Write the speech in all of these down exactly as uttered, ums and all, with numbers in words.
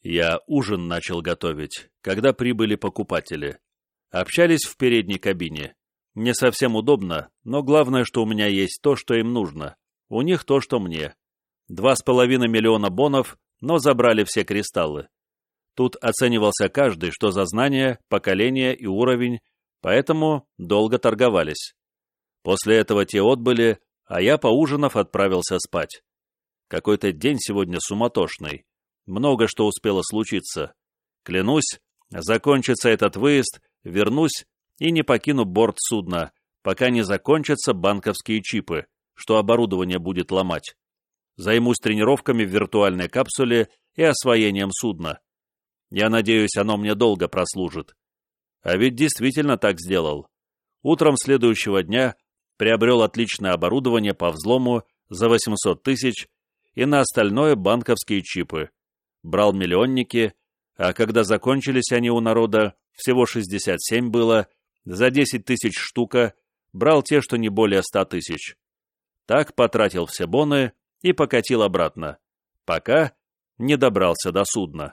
Я ужин начал готовить, когда прибыли покупатели. Общались в передней кабине. Не совсем удобно, но главное, что у меня есть то, что им нужно. У них то, что мне. Два с половиной миллиона бонов, но забрали все кристаллы. Тут оценивался каждый, что за знание, поколение и уровень, поэтому долго торговались. После этого те отбыли, а я, поужинав, отправился спать. Какой-то день сегодня суматошный. Много что успело случиться. Клянусь, закончится этот выезд, вернусь и не покину борт судна, пока не закончатся банковские чипы, что оборудование будет ломать. Займусь тренировками в виртуальной капсуле и освоением судна. Я надеюсь, оно мне долго прослужит. А ведь действительно так сделал. Утром следующего дня приобрел отличное оборудование по взлому за восемьсот тысяч и на остальное банковские чипы. Брал миллионники, а когда закончились они у народа, всего шестьдесят семь было, за десять тысяч штука, брал те, что не более ста тысяч. Так потратил все боны и покатил обратно, пока не добрался до судна.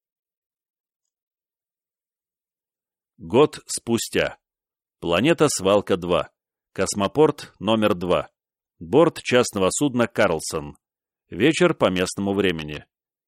Год спустя. Планета Свалка-два. Космопорт номер два. Борт частного судна «Карлсон». Вечер по местному времени.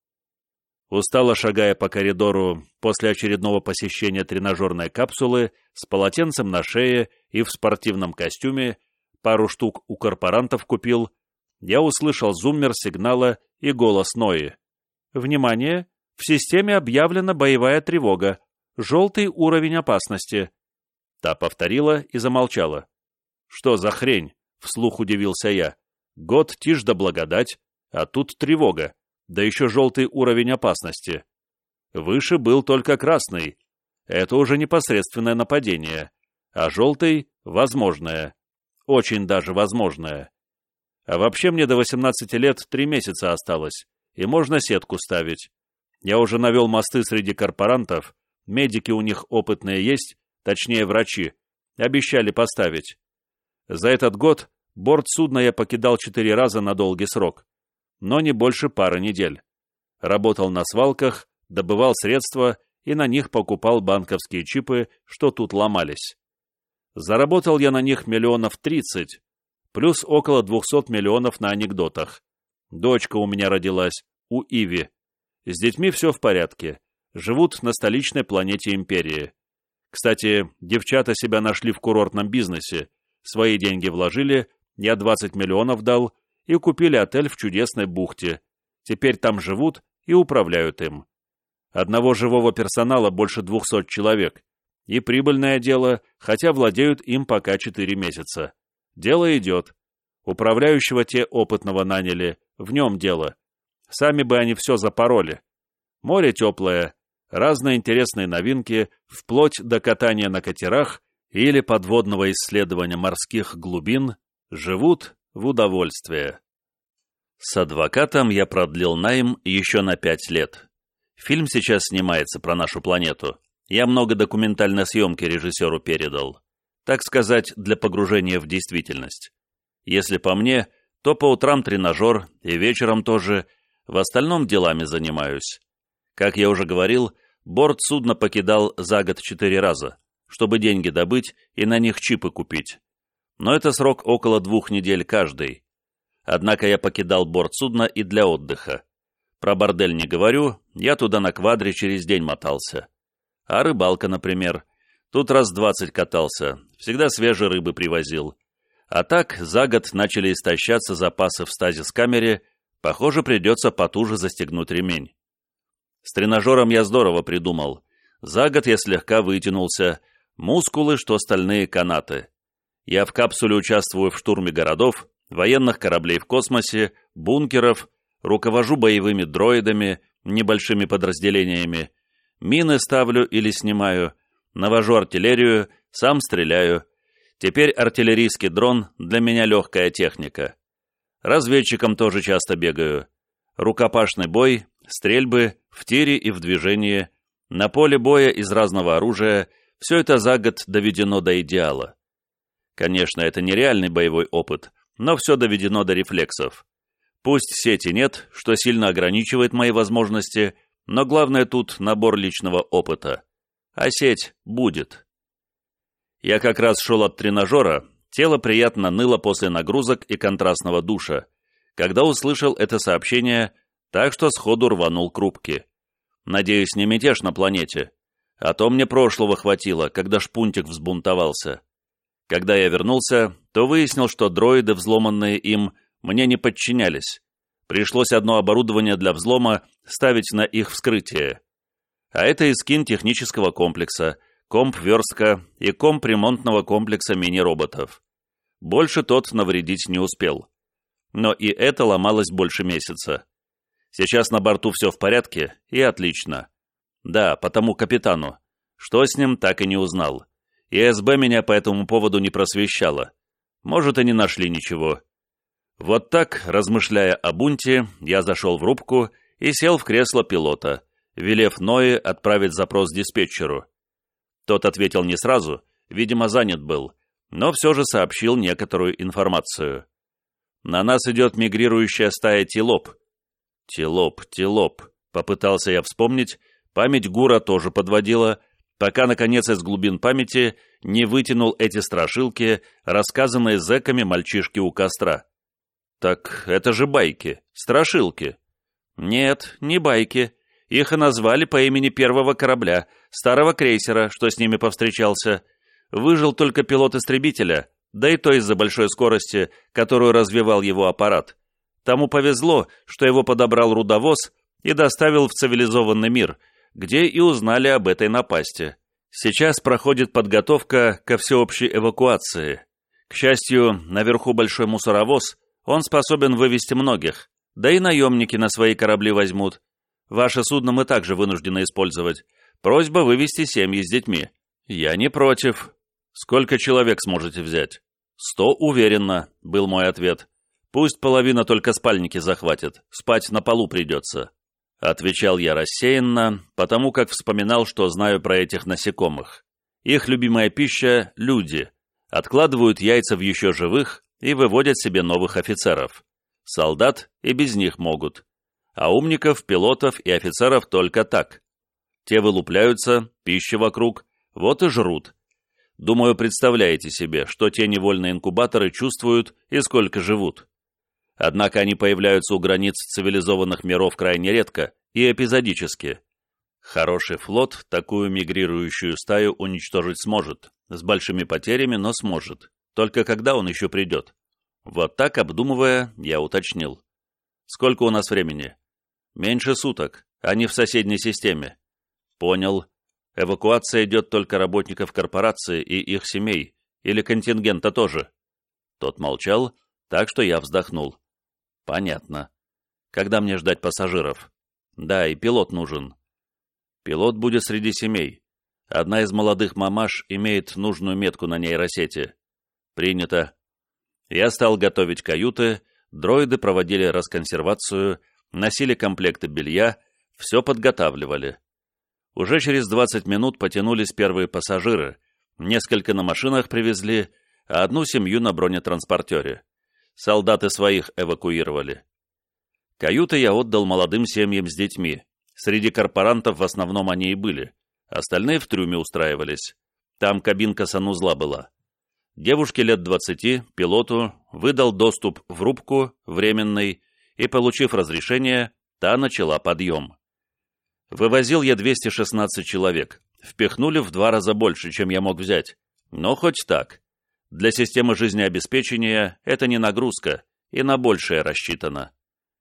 Устало шагая по коридору после очередного посещения тренажерной капсулы с полотенцем на шее и в спортивном костюме, пару штук у корпорантов купил, я услышал зуммер сигнала и голос Нои. «Внимание! В системе объявлена боевая тревога. Желтый уровень опасности». Та повторила и замолчала. «Что за хрень?» — вслух удивился я. «Год тишь да благодать, а тут тревога, да еще желтый уровень опасности. Выше был только красный. Это уже непосредственное нападение, а желтый — возможное. Очень даже возможное. А вообще мне до восемнадцати лет три месяца осталось, и можно сетку ставить. Я уже навел мосты среди корпорантов, медики у них опытные есть, точнее врачи, обещали поставить. За этот год борт судна я покидал четыре раза на долгий срок, но не больше пары недель. Работал на свалках, добывал средства и на них покупал банковские чипы, что тут ломались. Заработал я на них миллионов тридцать, плюс около двухсот миллионов на анекдотах. Дочка у меня родилась, у Иви. С детьми все в порядке. Живут на столичной планете Империи. Кстати, девчата себя нашли в курортном бизнесе. Свои деньги вложили, я двадцать миллионов дал, и купили отель в чудесной бухте. Теперь там живут и управляют им. Одного живого персонала больше двухсот человек. И прибыльное дело, хотя владеют им пока четыре месяца. Дело идет. Управляющего те опытного наняли, в нем дело. Сами бы они все запороли. Море теплое, разные интересные новинки, вплоть до катания на катерах или подводного исследования морских глубин, живут в удовольствие. С адвокатом я продлил найм еще на пять лет. Фильм сейчас снимается про нашу планету. Я много документальной съемки режиссеру передал. Так сказать, для погружения в действительность. Если по мне, то по утрам тренажер и вечером тоже, в остальном делами занимаюсь. Как я уже говорил, борт судна покидал за год четыре раза, чтобы деньги добыть и на них чипы купить. Но это срок около двух недель каждый. Однако я покидал борт судна и для отдыха. Про бордель не говорю, я туда на квадре через день мотался. А рыбалка, например. Тут раз двадцать катался, всегда свежей рыбы привозил. А так за год начали истощаться запасы в стазис-камере, похоже, придется потуже застегнуть ремень. С тренажером я здорово придумал. За год я слегка вытянулся, мускулы, что стальные канаты. Я в капсуле участвую в штурме городов, военных кораблей в космосе, бункеров, руковожу боевыми дроидами, небольшими подразделениями, мины ставлю или снимаю, навожу артиллерию, сам стреляю. Теперь артиллерийский дрон для меня легкая техника. Разведчиком тоже часто бегаю. Рукопашный бой, стрельбы, в тире и в движении, на поле боя из разного оружия, все это за год доведено до идеала. Конечно, это нереальный боевой опыт, но все доведено до рефлексов. Пусть сети нет, что сильно ограничивает мои возможности, Но главное тут набор личного опыта. А сеть будет. Я как раз шел от тренажера, тело приятно ныло после нагрузок и контрастного душа, когда услышал это сообщение, так что сходу рванул к рубке. Надеюсь, не мятеж на планете. А то мне прошлого хватило, когда шпунтик взбунтовался. Когда я вернулся, то выяснил, что дроиды, взломанные им, мне не подчинялись. Пришлось одно оборудование для взлома ставить на их вскрытие. А это и скин технического комплекса, комп-верстка и комп ремонтного комплекса мини-роботов. Больше тот навредить не успел. Но и это ломалось больше месяца. Сейчас на борту все в порядке, и отлично. Да, потому капитану. Что с ним, так и не узнал. И СБ меня по этому поводу не просвещало. Может, и не нашли ничего. Вот так, размышляя о бунте, я зашел в рубку и сел в кресло пилота, велев Ное отправить запрос диспетчеру. Тот ответил не сразу, видимо, занят был, но все же сообщил некоторую информацию. На нас идет мигрирующая стая тилоп. Тилоп, тилоп, попытался я вспомнить, память Гура тоже подводила, пока, наконец, из глубин памяти не вытянул эти страшилки, рассказанные зэками мальчишки у костра. Так это же байки, страшилки. Нет, не байки. Их и назвали по имени первого корабля, старого крейсера, что с ними повстречался. Выжил только пилот истребителя, да и то из-за большой скорости, которую развивал его аппарат. Тому повезло, что его подобрал рудовоз и доставил в цивилизованный мир, где и узнали об этой напасти. Сейчас проходит подготовка ко всеобщей эвакуации. К счастью, наверху большой мусоровоз, он способен вывести многих, да и наемники на свои корабли возьмут. Ваше судно мы также вынуждены использовать. Просьба вывести семьи с детьми. Я не против. Сколько человек сможете взять? Сто уверенно, был мой ответ. Пусть половина только спальники захватит, спать на полу придется. Отвечал я рассеянно, потому как вспоминал, что знаю про этих насекомых. Их любимая пища – люди. Откладывают яйца в еще живых и выводят себе новых офицеров. Солдат и без них могут. А умников, пилотов и офицеров только так. Те вылупляются, пища вокруг, вот и жрут. Думаю, представляете себе, что те невольные инкубаторы чувствуют и сколько живут. Однако они появляются у границ цивилизованных миров крайне редко и эпизодически. Хороший флот такую мигрирующую стаю уничтожить сможет. С большими потерями, но сможет. Только когда он еще придет? Вот так, обдумывая, я уточнил. Сколько у нас времени? Меньше суток. Они в соседней системе. Понял. Эвакуация идет только работников корпорации и их семей. Или контингента тоже. Тот молчал, так что я вздохнул. Понятно. Когда мне ждать пассажиров? Да, и пилот нужен. Пилот будет среди семей. Одна из молодых мамаш имеет нужную метку на нейросети. Принято. Я стал готовить каюты, дроиды проводили расконсервацию, носили комплекты белья, все подготавливали. Уже через двадцать минут потянулись первые пассажиры, несколько на машинах привезли, а одну семью на бронетранспортере. Солдаты своих эвакуировали. Каюты я отдал молодым семьям с детьми. Среди корпорантов в основном они и были. Остальные в трюме устраивались. Там кабинка санузла была. Девушке лет двадцати, пилоту, выдал доступ в рубку, временный, и, получив разрешение, та начала подъем. Вывозил я двести шестнадцать человек. Впихнули в два раза больше, чем я мог взять. Но хоть так. Для системы жизнеобеспечения это не нагрузка, и на большее рассчитано.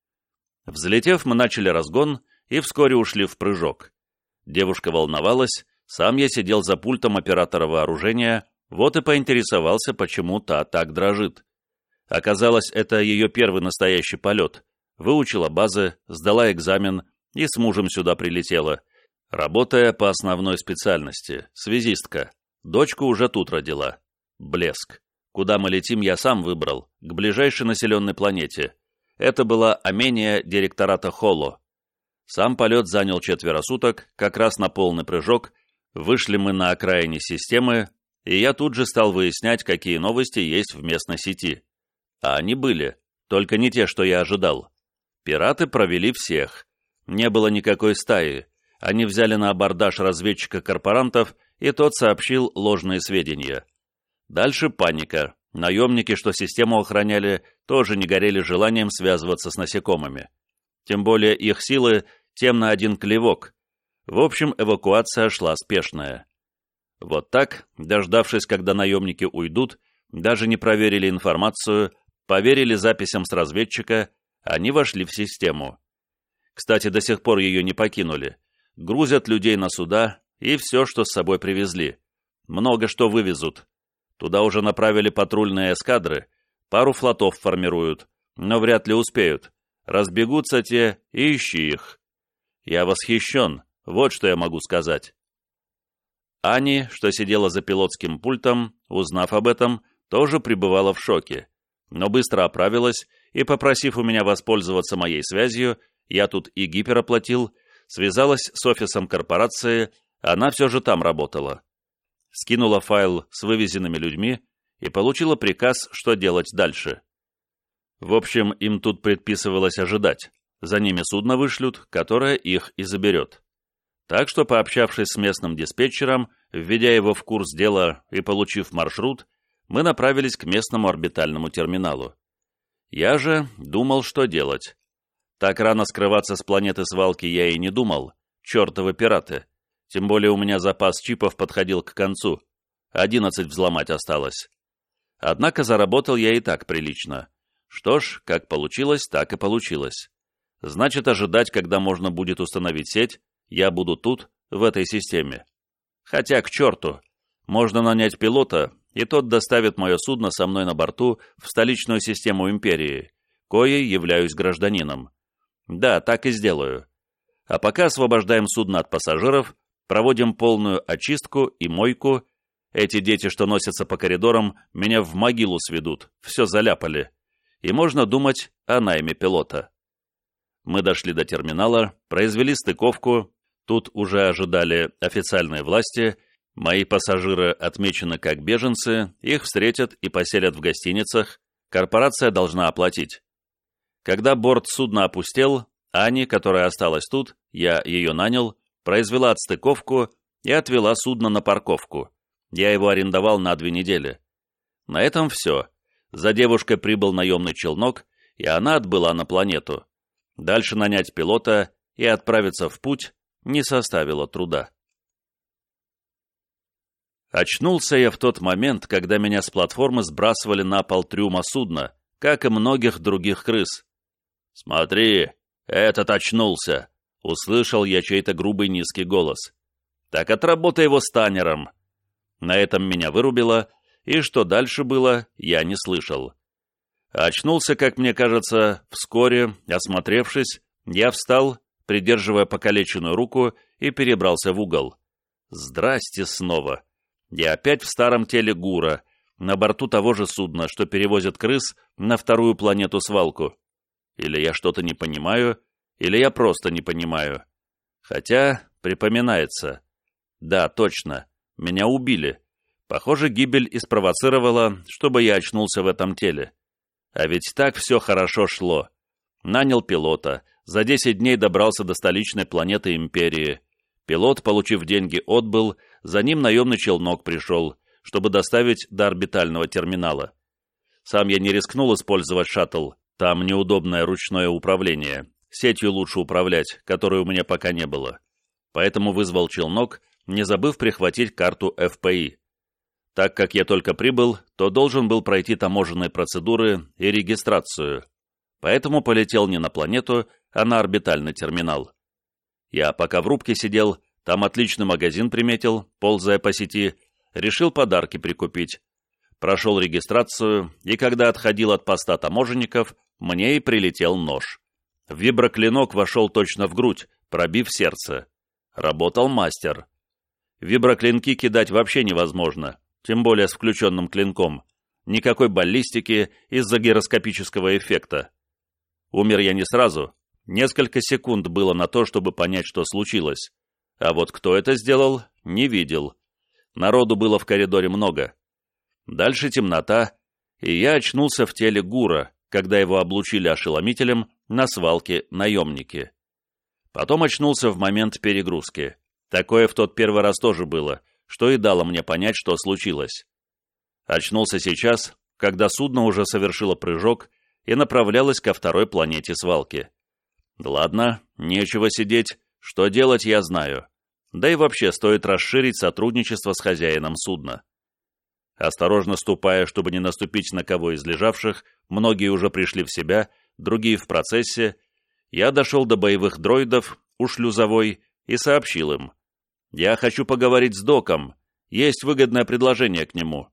Взлетев, мы начали разгон и вскоре ушли в прыжок. Девушка волновалась, сам я сидел за пультом оператора вооружения, вот и поинтересовался, почему та так дрожит. Оказалось, это ее первый настоящий полет. Выучила базы, сдала экзамен и с мужем сюда прилетела, работая по основной специальности, связистка. Дочку уже тут родила. Блеск. Куда мы летим, я сам выбрал, к ближайшей населенной планете. Это была Амения директората Холло. Сам полет занял четверо суток, как раз на полный прыжок. Вышли мы на окраине системы, и я тут же стал выяснять, какие новости есть в местной сети. А они были, только не те, что я ожидал. Пираты провели всех. Не было никакой стаи. Они взяли на абордаж разведчика корпорантов, и тот сообщил ложные сведения. Дальше паника. Наемники, что систему охраняли, тоже не горели желанием связываться с насекомыми. Тем более их силы тем на один клевок. В общем, эвакуация шла спешная. Вот так, дождавшись, когда наемники уйдут, даже не проверили информацию, поверили записям с разведчика, они вошли в систему. Кстати, до сих пор ее не покинули. Грузят людей на суда и все, что с собой привезли. Много что вывезут. Туда уже направили патрульные эскадры, пару флотов формируют, но вряд ли успеют. Разбегутся те, и ищи их. Я восхищен, вот что я могу сказать. Ани, что сидела за пилотским пультом, узнав об этом, тоже пребывала в шоке, но быстро оправилась и, попросив у меня воспользоваться моей связью, я тут и гипер оплатил, связалась с офисом корпорации, она все же там работала. Скинула файл с вывезенными людьми и получила приказ, что делать дальше. В общем, им тут предписывалось ожидать. За ними судно вышлют, которое их и заберет. Так что, пообщавшись с местным диспетчером, введя его в курс дела и получив маршрут, мы направились к местному орбитальному терминалу. Я же думал, что делать. Так рано скрываться с планеты свалки я и не думал. Чертовы пираты. Тем более у меня запас чипов подходил к концу. Одиннадцать взломать осталось. Однако заработал я и так прилично. Что ж, как получилось, так и получилось. Значит, ожидать, когда можно будет установить сеть, я буду тут, в этой системе. Хотя, к черту, можно нанять пилота, и тот доставит мое судно со мной на борту в столичную систему Империи, коей являюсь гражданином. Да, так и сделаю. А пока освобождаем судно от пассажиров, проводим полную очистку и мойку. Эти дети, что носятся по коридорам, меня в могилу сведут, все заляпали. И можно думать о найме пилота. Мы дошли до терминала, произвели стыковку. Тут уже ожидали официальные власти. Мои пассажиры отмечены как беженцы, их встретят и поселят в гостиницах. Корпорация должна оплатить. Когда борт судна опустел, Ани, которая осталась тут, я ее нанял, произвела отстыковку и отвела судно на парковку. Я его арендовал на две недели. На этом все. За девушкой прибыл наемный челнок, и она отбыла на планету. Дальше нанять пилота и отправиться в путь не составило труда. Очнулся я в тот момент, когда меня с платформы сбрасывали на пол трюма судна, как и многих других крыс. «Смотри, этот очнулся!» — услышал я чей-то грубый низкий голос. «Так отработай его станером!» На этом меня вырубило, и что дальше было, я не слышал. Очнулся, как мне кажется, вскоре, осмотревшись, я встал, придерживая покалеченную руку, и перебрался в угол. Здрасте снова! Я опять в старом теле Гура, на борту того же судна, что перевозит крыс на вторую планету-свалку. Или я что-то не понимаю, или я просто не понимаю. Хотя, припоминается. Да, точно, меня убили. Похоже, гибель и спровоцировала, чтобы я очнулся в этом теле. А ведь так все хорошо шло. Нанял пилота, за десять дней добрался до столичной планеты Империи. Пилот, получив деньги, отбыл, за ним наемный челнок пришел, чтобы доставить до орбитального терминала. Сам я не рискнул использовать шаттл, там неудобное ручное управление, сетью лучше управлять, которой у меня пока не было. Поэтому вызвал челнок, не забыв прихватить карту эф пэ и. Так как я только прибыл, то должен был пройти таможенные процедуры и регистрацию. Поэтому полетел не на планету, а на орбитальный терминал. Я пока в рубке сидел, там отличный магазин приметил, ползая по сети, решил подарки прикупить. Прошел регистрацию, и когда отходил от поста таможенников, мне и прилетел нож. Виброклинок вошел точно в грудь, пробив сердце. Работал мастер. Виброклинки кидать вообще невозможно, тем более с включенным клинком. Никакой баллистики из-за гироскопического эффекта. Умер я не сразу. Несколько секунд было на то, чтобы понять, что случилось. А вот кто это сделал, не видел. Народу было в коридоре много. Дальше темнота, и я очнулся в теле Гура, когда его облучили ошеломителем на свалке наемники. Потом очнулся в момент перегрузки. Такое в тот первый раз тоже было, что и дало мне понять, что случилось. Очнулся сейчас, когда судно уже совершило прыжок и направлялось ко второй планете свалки. Ладно, нечего сидеть, что делать я знаю. Да и вообще стоит расширить сотрудничество с хозяином судна. Осторожно ступая, чтобы не наступить на кого из лежавших, многие уже пришли в себя, другие в процессе, я дошел до боевых дроидов у шлюзовой и сообщил им. Я хочу поговорить с доком, есть выгодное предложение к нему.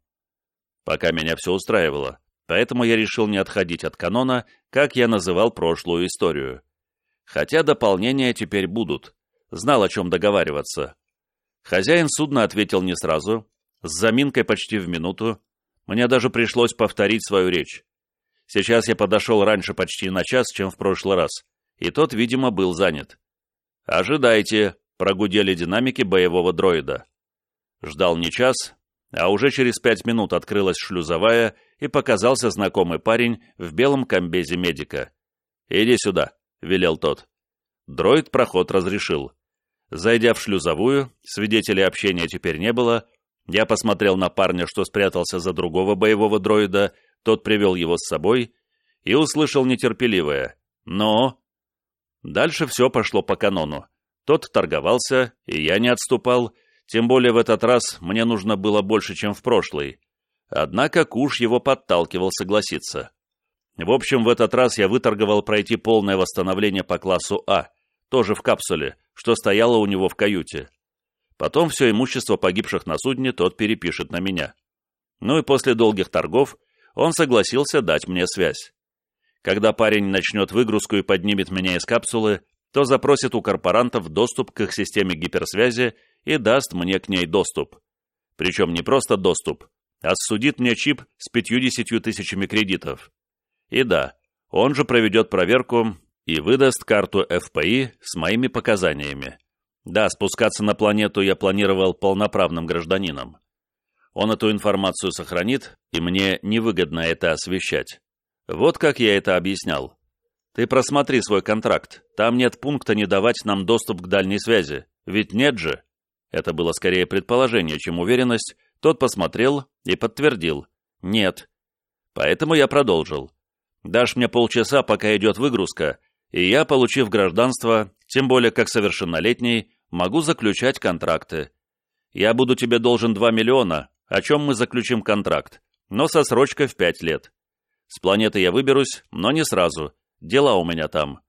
Пока меня все устраивало, поэтому я решил не отходить от канона, как я называл прошлую историю. Хотя дополнения теперь будут. Знал, о чем договариваться. Хозяин судна ответил не сразу, с заминкой почти в минуту. Мне даже пришлось повторить свою речь. Сейчас я подошел раньше почти на час, чем в прошлый раз, и тот, видимо, был занят. «Ожидайте», — прогудели динамики боевого дроида. Ждал не час, а уже через пять минут открылась шлюзовая, и показался знакомый парень в белом комбезе медика. «Иди сюда», — велел тот. Дроид проход разрешил. Зайдя в шлюзовую, свидетелей общения теперь не было, я посмотрел на парня, что спрятался за другого боевого дроида, тот привел его с собой, и услышал нетерпеливое «Но?». Дальше все пошло по канону. Тот торговался, и я не отступал, тем более в этот раз мне нужно было больше, чем в прошлый. Однако Куш его подталкивал согласиться. В общем, в этот раз я выторговал пройти полное восстановление по классу А, тоже в капсуле, что стояло у него в каюте. Потом все имущество погибших на судне тот перепишет на меня. Ну и после долгих торгов он согласился дать мне связь. Когда парень начнет выгрузку и поднимет меня из капсулы, то запросит у корпорантов доступ к их системе гиперсвязи и даст мне к ней доступ. Причем не просто доступ, а ссудит мне чип с пятьюдесятью тысячами кредитов. И да, он же проведет проверку и выдаст карту эф пэ и с моими показаниями. Да, спускаться на планету я планировал полноправным гражданином. Он эту информацию сохранит, и мне невыгодно это освещать. Вот как я это объяснял. Ты просмотри свой контракт, там нет пункта не давать нам доступ к дальней связи, ведь нет же. Это было скорее предположение, чем уверенность. Тот посмотрел и подтвердил. Нет. Поэтому я продолжил. Дашь мне полчаса, пока идет выгрузка, и я, получив гражданство, тем более как совершеннолетний, могу заключать контракты. Я буду тебе должен два миллиона, о чем мы заключим контракт, но со срочкой в пять лет. С планеты я выберусь, но не сразу, дела у меня там.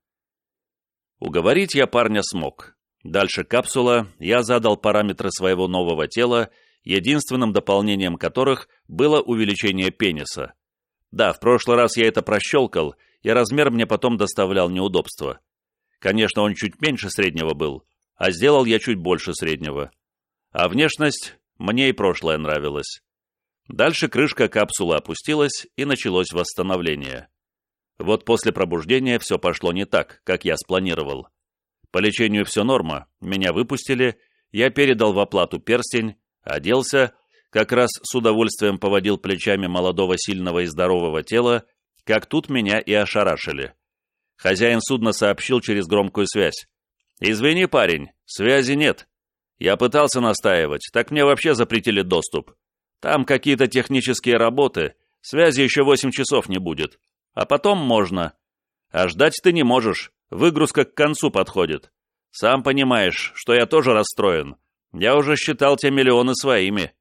Уговорить я парня смог. Дальше капсула, я задал параметры своего нового тела, единственным дополнением которых было увеличение пениса. Да, в прошлый раз я это прощелкал, и размер мне потом доставлял неудобства. Конечно, он чуть меньше среднего был, а сделал я чуть больше среднего. А внешность мне и прошлое нравилось. Дальше крышка капсулы опустилась, и началось восстановление. Вот после пробуждения все пошло не так, как я спланировал. По лечению все норма, меня выпустили, я передал в оплату перстень, оделся, как раз с удовольствием поводил плечами молодого, сильного и здорового тела, как тут меня и ошарашили. Хозяин судна сообщил через громкую связь. «Извини, парень, связи нет. Я пытался настаивать, так мне вообще запретили доступ. Там какие-то технические работы, связи еще восемь часов не будет. А потом можно. А ждать ты не можешь, выгрузка к концу подходит. Сам понимаешь, что я тоже расстроен. Я уже считал те миллионы своими».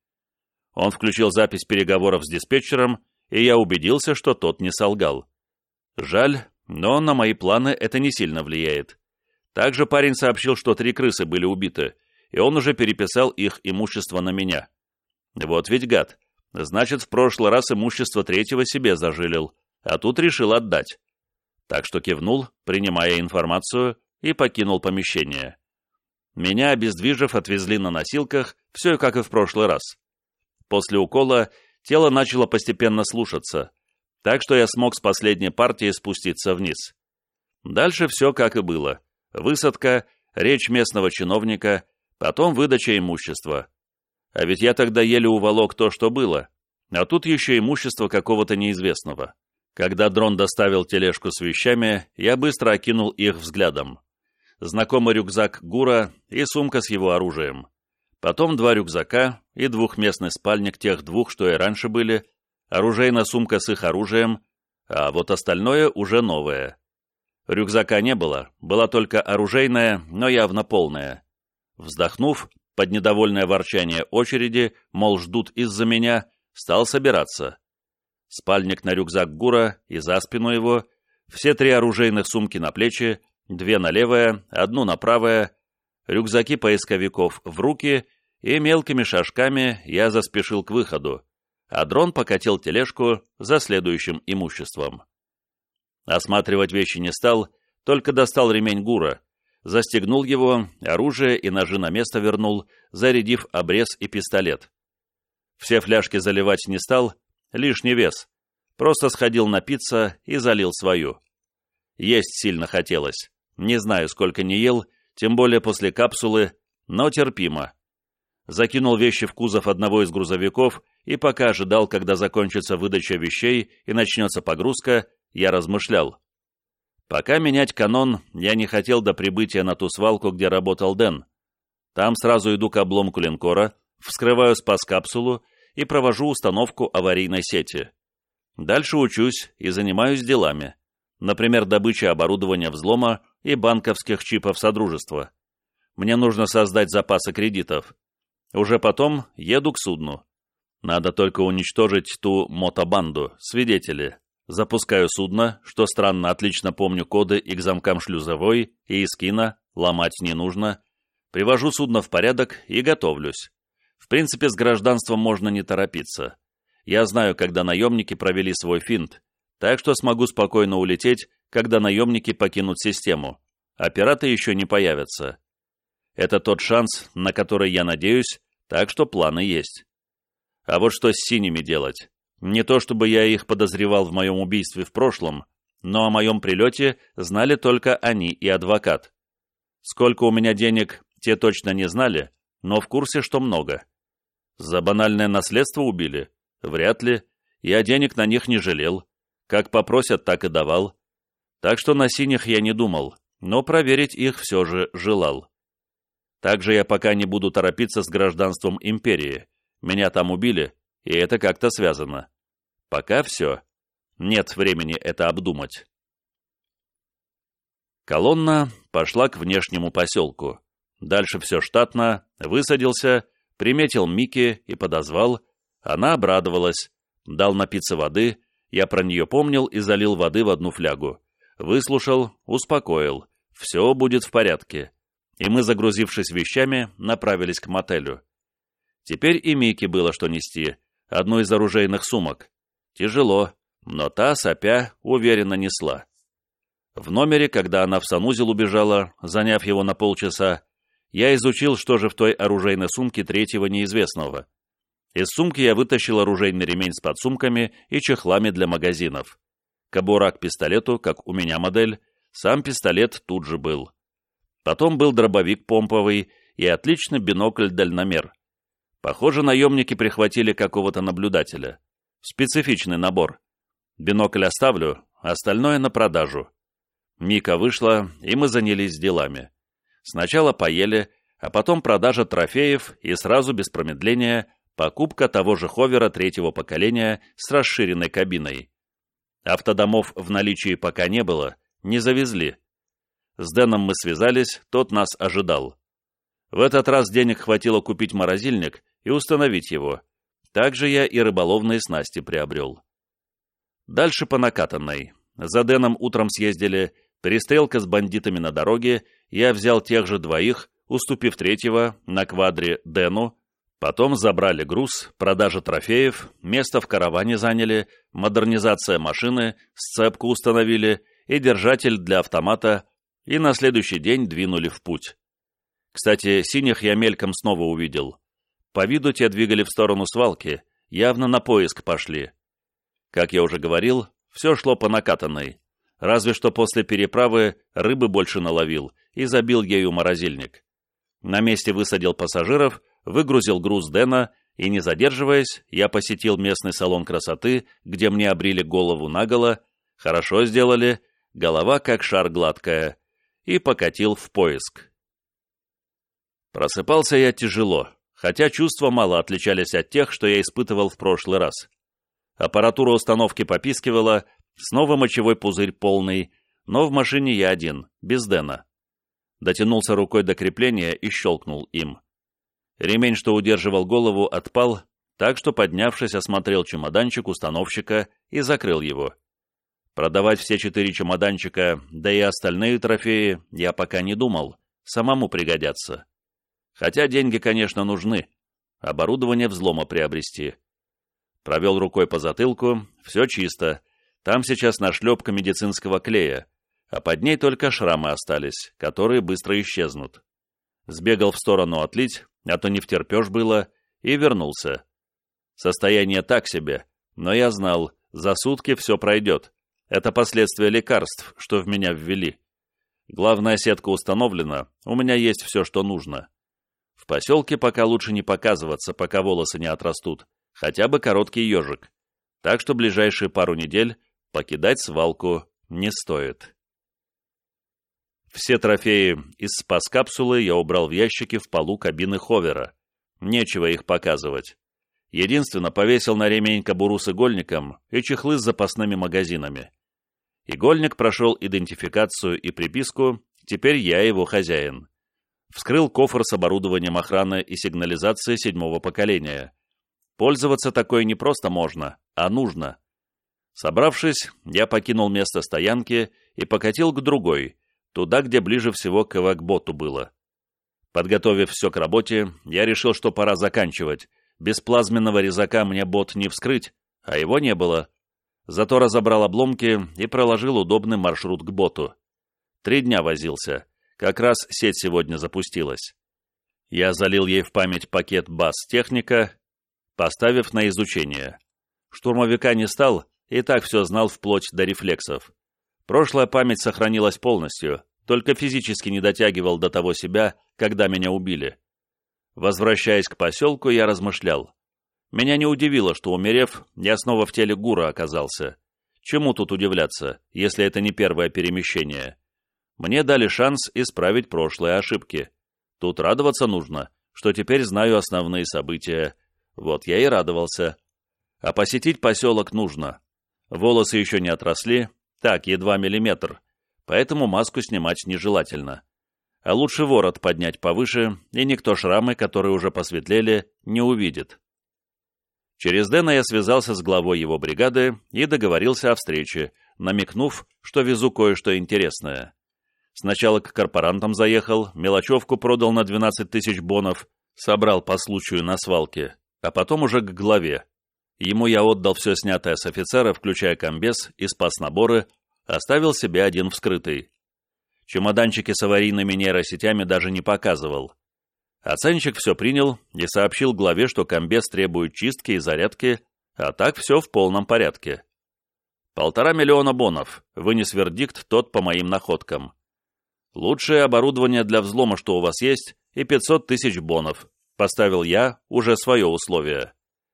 Он включил запись переговоров с диспетчером, и я убедился, что тот не солгал. Жаль, но на мои планы это не сильно влияет. Также парень сообщил, что три крысы были убиты, и он уже переписал их имущество на меня. Вот ведь гад. Значит, в прошлый раз имущество третьего себе зажилил, а тут решил отдать. Так что кивнул, принимая информацию, и покинул помещение. Меня, обездвижив, отвезли на носилках, все как и в прошлый раз. После укола тело начало постепенно слушаться, так что я смог с последней партии спуститься вниз. Дальше все как и было. Высадка, речь местного чиновника, потом выдача имущества. А ведь я тогда еле уволок то, что было, а тут еще имущество какого-то неизвестного. Когда дрон доставил тележку с вещами, я быстро окинул их взглядом. знакомый рюкзак Гура и сумка с его оружием. Потом два рюкзака и двухместный спальник тех двух, что и раньше были, оружейная сумка с их оружием, а вот остальное уже новое. Рюкзака не было, была только оружейная, но явно полная. Вздохнув, под недовольное ворчание очереди, мол, ждут из-за меня, стал собираться. Спальник на рюкзак Гура и за спину его, все три оружейных сумки на плечи, две на левое, одну на правое, рюкзаки поисковиков в руки, и мелкими шажками я заспешил к выходу, а дрон покатил тележку за следующим имуществом. Осматривать вещи не стал, только достал ремень Гура, застегнул его, оружие и ножи на место вернул, зарядив обрез и пистолет. Все фляжки заливать не стал, лишний вес, просто сходил напиться и залил свою. Есть сильно хотелось, не знаю, сколько не ел, тем более после капсулы, но терпимо. Закинул вещи в кузов одного из грузовиков, и пока ожидал, когда закончится выдача вещей и начнется погрузка, я размышлял. Пока менять канон я не хотел до прибытия на ту свалку, где работал Дэн. Там сразу иду к обломку линкора, вскрываю спас-капсулу и провожу установку аварийной сети. Дальше учусь и занимаюсь делами. Например, добычей оборудования взлома и банковских чипов Содружества. Мне нужно создать запасы кредитов. Уже потом еду к судну. Надо только уничтожить ту мотобанду, свидетели. Запускаю судно, что странно, отлично помню коды и к замкам шлюзовой, и из кино, ломать не нужно. Привожу судно в порядок и готовлюсь. В принципе, с гражданством можно не торопиться. Я знаю, когда наемники провели свой финт, так что смогу спокойно улететь, когда наемники покинут систему, а пираты еще не появятся. Это тот шанс, на который я надеюсь, так что планы есть. А вот что с синими делать? Не то чтобы я их подозревал в моем убийстве в прошлом, но о моем прилете знали только они и адвокат. Сколько у меня денег, те точно не знали, но в курсе, что много. За банальное наследство убили? Вряд ли. Я денег на них не жалел. Как попросят, так и давал. Так что на синих я не думал, но проверить их все же желал. Также я пока не буду торопиться с гражданством империи. Меня там убили, и это как-то связано. Пока все. Нет времени это обдумать. Колонна пошла к внешнему поселку. Дальше все штатно, высадился, приметил Мики и подозвал. Она обрадовалась, дал напиться воды, я про нее помнил и залил воды в одну флягу. Выслушал, успокоил, все будет в порядке. И мы, загрузившись вещами, направились к мотелю. Теперь и Мике было что нести, одну из оружейных сумок. Тяжело, но та, сопя, уверенно несла. В номере, когда она в санузел убежала, заняв его на полчаса, я изучил, что же в той оружейной сумке третьего неизвестного. Из сумки я вытащил оружейный ремень с подсумками и чехлами для магазинов. Кобура к пистолету, как у меня модель, сам пистолет тут же был. Потом был дробовик помповый и отличный бинокль-дальномер. Похоже, наемники прихватили какого-то наблюдателя. Специфичный набор. Бинокль оставлю, остальное на продажу. Мика вышла, и мы занялись делами. Сначала поели, а потом продажа трофеев и сразу, без промедления, покупка того же ховера третьего поколения с расширенной кабиной. Автодомов в наличии пока не было, не завезли. С Дэном мы связались, тот нас ожидал. В этот раз денег хватило купить морозильник и установить его. Также я и рыболовные снасти приобрел. Дальше по накатанной. За Дэном утром съездили, перестрелка с бандитами на дороге, я взял тех же двоих, уступив третьего на квадре Дэну, потом забрали груз, продажа трофеев, место в караване заняли, модернизация машины, сцепку установили и держатель для автомата, и на следующий день двинули в путь. Кстати, синих я мельком снова увидел. По виду те двигали в сторону свалки, явно на поиск пошли. Как я уже говорил, все шло по накатанной. Разве что после переправы рыбы больше наловил и забил ею морозильник. На месте высадил пассажиров, выгрузил груз Дэна и, не задерживаясь, я посетил местный салон красоты, где мне обрили голову наголо, хорошо сделали, голова как шар гладкая, и покатил в поиск. Просыпался я тяжело, хотя чувства мало отличались от тех, что я испытывал в прошлый раз. Аппаратура установки попискивала, снова мочевой пузырь полный, но в машине я один, без Дэна. Дотянулся рукой до крепления и щелкнул им. Ремень, что удерживал голову, отпал, так что, поднявшись, осмотрел чемоданчик установщика и закрыл его. Продавать все четыре чемоданчика, да и остальные трофеи, я пока не думал, самому пригодятся. Хотя деньги, конечно, нужны, оборудование взлома приобрести. Провел рукой по затылку, все чисто, там сейчас нашлепка медицинского клея, а под ней только шрамы остались, которые быстро исчезнут. Сбегал в сторону отлить, а то не втерпешь было, и вернулся. Состояние так себе, но я знал, за сутки все пройдет. Это последствия лекарств, что в меня ввели. Главная сетка установлена, у меня есть все, что нужно. В поселке пока лучше не показываться, пока волосы не отрастут, хотя бы короткий ежик. Так что ближайшие пару недель покидать свалку не стоит. Все трофеи из спас-капсулы я убрал в ящики в полу кабины ховера. Нечего их показывать. Единственно повесил на ремень кобуру с игольником и чехлы с запасными магазинами. Игольник прошел идентификацию и приписку, теперь я его хозяин. Вскрыл кофр с оборудованием охраны и сигнализации седьмого поколения. Пользоваться такой не просто можно, а нужно. Собравшись, я покинул место стоянки и покатил к другой, туда, где ближе всего к эвакботу было. Подготовив все к работе, я решил, что пора заканчивать. Без плазменного резака мне бот не вскрыть, а его не было. Зато разобрал обломки и проложил удобный маршрут к боту. Три дня возился. Как раз сеть сегодня запустилась. Я залил ей в память пакет баз техника, поставив на изучение. Штурмовика не стал, и так все знал вплоть до рефлексов. Прошлая память сохранилась полностью, только физически не дотягивал до того себя, когда меня убили. Возвращаясь к поселку, я размышлял. Меня не удивило, что, умерев, я снова в теле Гура оказался. Чему тут удивляться, если это не первое перемещение? Мне дали шанс исправить прошлые ошибки. Тут радоваться нужно, что теперь знаю основные события. Вот я и радовался. А посетить поселок нужно. Волосы еще не отросли, так, едва миллиметр, поэтому маску снимать нежелательно. А лучше ворот поднять повыше, и никто шрамы, которые уже посветлели, не увидит. Через Дэна я связался с главой его бригады и договорился о встрече, намекнув, что везу кое-что интересное. Сначала к корпорантам заехал, мелочевку продал на двенадцать тысяч бонов, собрал по случаю на свалке, а потом уже к главе. Ему я отдал все снятое с офицера, включая комбез и спас-наборы, оставил себе один вскрытый. Чемоданчики с аварийными нейросетями даже не показывал. Оценщик все принял и сообщил главе, что комбез требует чистки и зарядки, а так все в полном порядке. Полтора миллиона бонов, вынес вердикт тот по моим находкам. Лучшее оборудование для взлома, что у вас есть, и пятьсот тысяч бонов, поставил я уже свое условие.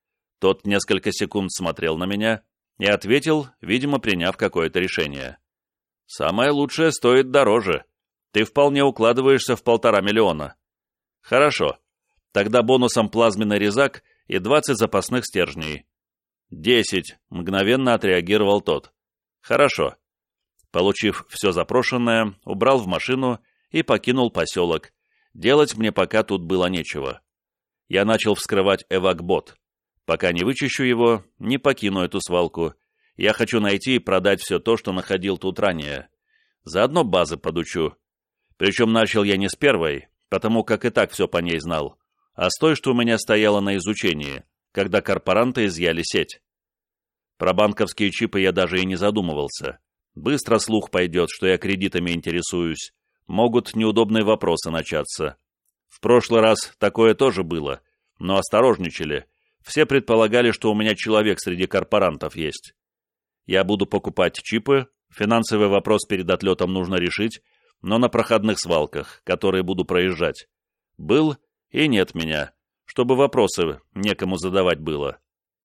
Тот несколько секунд смотрел на меня и ответил, видимо, приняв какое-то решение. «Самое лучшее стоит дороже. Ты вполне укладываешься в полтора миллиона». «Хорошо. Тогда бонусом плазменный резак и двадцать запасных стержней». «Десять», — мгновенно отреагировал тот. «Хорошо». Получив все запрошенное, убрал в машину и покинул поселок. Делать мне пока тут было нечего. Я начал вскрывать эвакбот. Пока не вычищу его, не покину эту свалку. Я хочу найти и продать все то, что находил тут ранее. Заодно базы подучу. Причем начал я не с первой, потому как и так все по ней знал, а с той, что у меня стояло на изучении, когда корпоранты изъяли сеть. Про банковские чипы я даже и не задумывался. Быстро слух пойдет, что я кредитами интересуюсь. Могут неудобные вопросы начаться. В прошлый раз такое тоже было, но осторожничали. Все предполагали, что у меня человек среди корпорантов есть. Я буду покупать чипы, финансовый вопрос перед отлетом нужно решить, но на проходных свалках, которые буду проезжать. Был и нет меня, чтобы вопросы некому задавать было.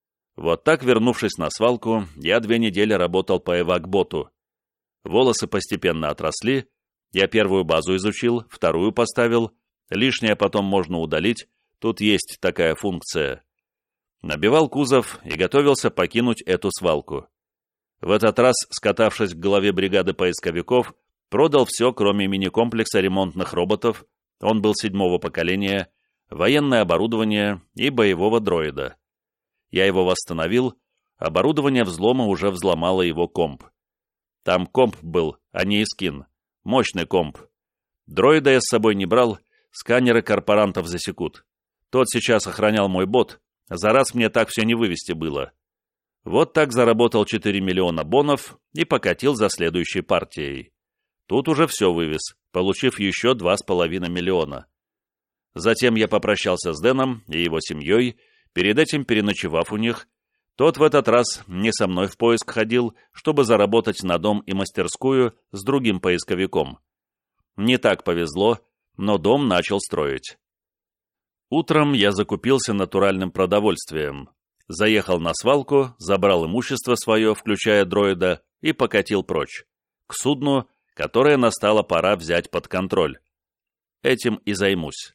Вот так, вернувшись на свалку, я две недели работал по эвакботу. Волосы постепенно отросли, Я первую базу изучил, вторую поставил, лишнее потом можно удалить, тут есть такая функция. Набивал кузов и готовился покинуть эту свалку. В этот раз, скатавшись к главе бригады поисковиков, продал все, кроме мини-комплекса ремонтных роботов, он был седьмого поколения, военное оборудование и боевого дроида. Я его восстановил, оборудование взлома уже взломало его комп. Там комп был, а не искин. Мощный комп. Дроида я с собой не брал, сканеры корпорантов засекут. Тот сейчас охранял мой бот, за раз мне так все не вывести было. Вот так заработал четыре миллиона бонов и покатил за следующей партией. Тут уже все вывез, получив еще два с половиной миллиона. Затем я попрощался с Дэном и его семьей, перед этим переночевав у них. Тот в этот раз не со мной в поиск ходил, чтобы заработать на дом и мастерскую с другим поисковиком. Не так повезло, но дом начал строить. Утром я закупился натуральным продовольствием. Заехал на свалку, забрал имущество свое, включая дроида, и покатил прочь, к судну, которое настало пора взять под контроль. Этим и займусь.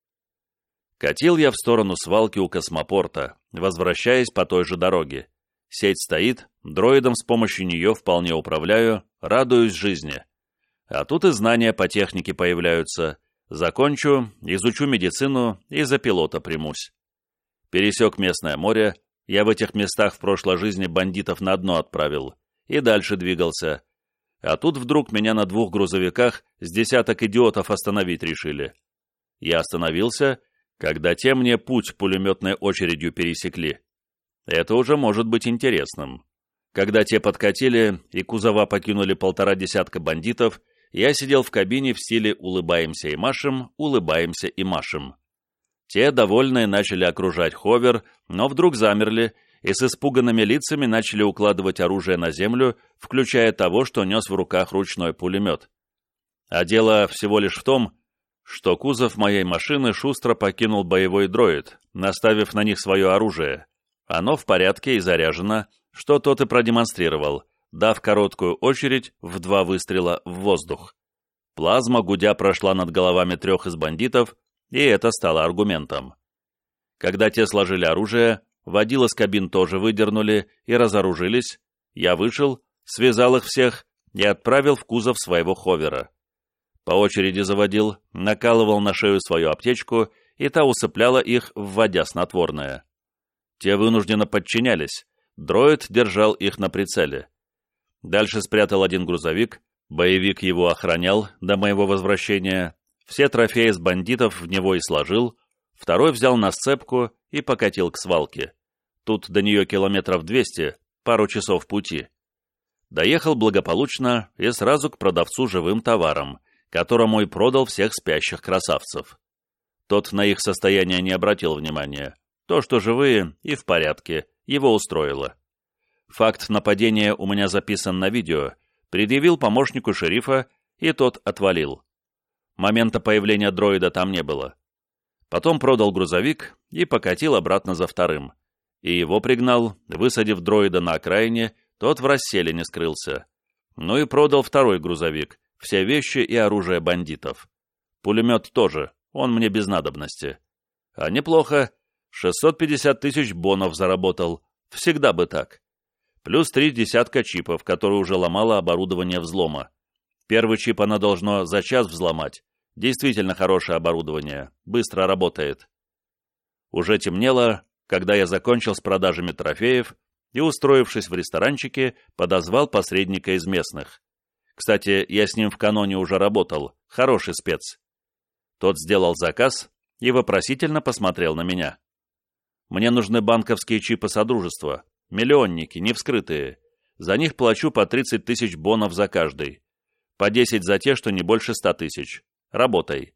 Катил я в сторону свалки у космопорта, возвращаясь по той же дороге. Сеть стоит, дроидом с помощью нее вполне управляю, радуюсь жизни. А тут и знания по технике появляются. Закончу, изучу медицину и за пилота примусь. Пересек местное море, я в этих местах в прошлой жизни бандитов на дно отправил, и дальше двигался. А тут вдруг меня на двух грузовиках с десяток идиотов остановить решили. Я остановился, когда те мне путь пулеметной очередью пересекли. Это уже может быть интересным. Когда те подкатили и кузова покинули полтора десятка бандитов, я сидел в кабине в стиле «улыбаемся и машем, улыбаемся и машем». Те, довольные, начали окружать ховер, но вдруг замерли и с испуганными лицами начали укладывать оружие на землю, включая того, что нес в руках ручной пулемет. А дело всего лишь в том, что кузов моей машины шустро покинул боевой дроид, наставив на них свое оружие. Оно в порядке и заряжено, что тот и продемонстрировал, дав короткую очередь в два выстрела в воздух. Плазма гудя прошла над головами трех из бандитов, и это стало аргументом. Когда те сложили оружие, водила с кабин тоже выдернули и разоружились, я вышел, связал их всех и отправил в кузов своего ховера. По очереди заводил, накалывал на шею свою аптечку, и та усыпляла их, вводя снотворное. Те вынужденно подчинялись, дроид держал их на прицеле. Дальше спрятал один грузовик, боевик его охранял до моего возвращения, все трофеи с бандитов в него и сложил, второй взял на сцепку и покатил к свалке. Тут до нее километров двести, пару часов пути. Доехал благополучно и сразу к продавцу живым товаром, которому и продал всех спящих красавцев. Тот на их состояние не обратил внимания. То, что живые и в порядке, его устроило. Факт нападения у меня записан на видео, предъявил помощнику шерифа, и тот отвалил. Момента появления дроида там не было. Потом продал грузовик и покатил обратно за вторым. И его пригнал, высадив дроида на окраине, тот в расселине скрылся. Ну и продал второй грузовик, все вещи и оружие бандитов. Пулемет тоже, он мне без надобности. А неплохо, шестьсот пятьдесят тысяч бонов заработал, всегда бы так. Плюс три десятка чипов, которые уже ломало оборудование взлома. Первый чип она должно за час взломать. Действительно хорошее оборудование, быстро работает. Уже темнело, когда я закончил с продажами трофеев и, устроившись в ресторанчике, подозвал посредника из местных. Кстати, я с ним в каноне уже работал, хороший спец. Тот сделал заказ и вопросительно посмотрел на меня. Мне нужны банковские чипы Содружества, миллионники, не вскрытые. За них плачу по тридцать тысяч бонов за каждый. По десять за те, что не больше ста тысяч. Работай.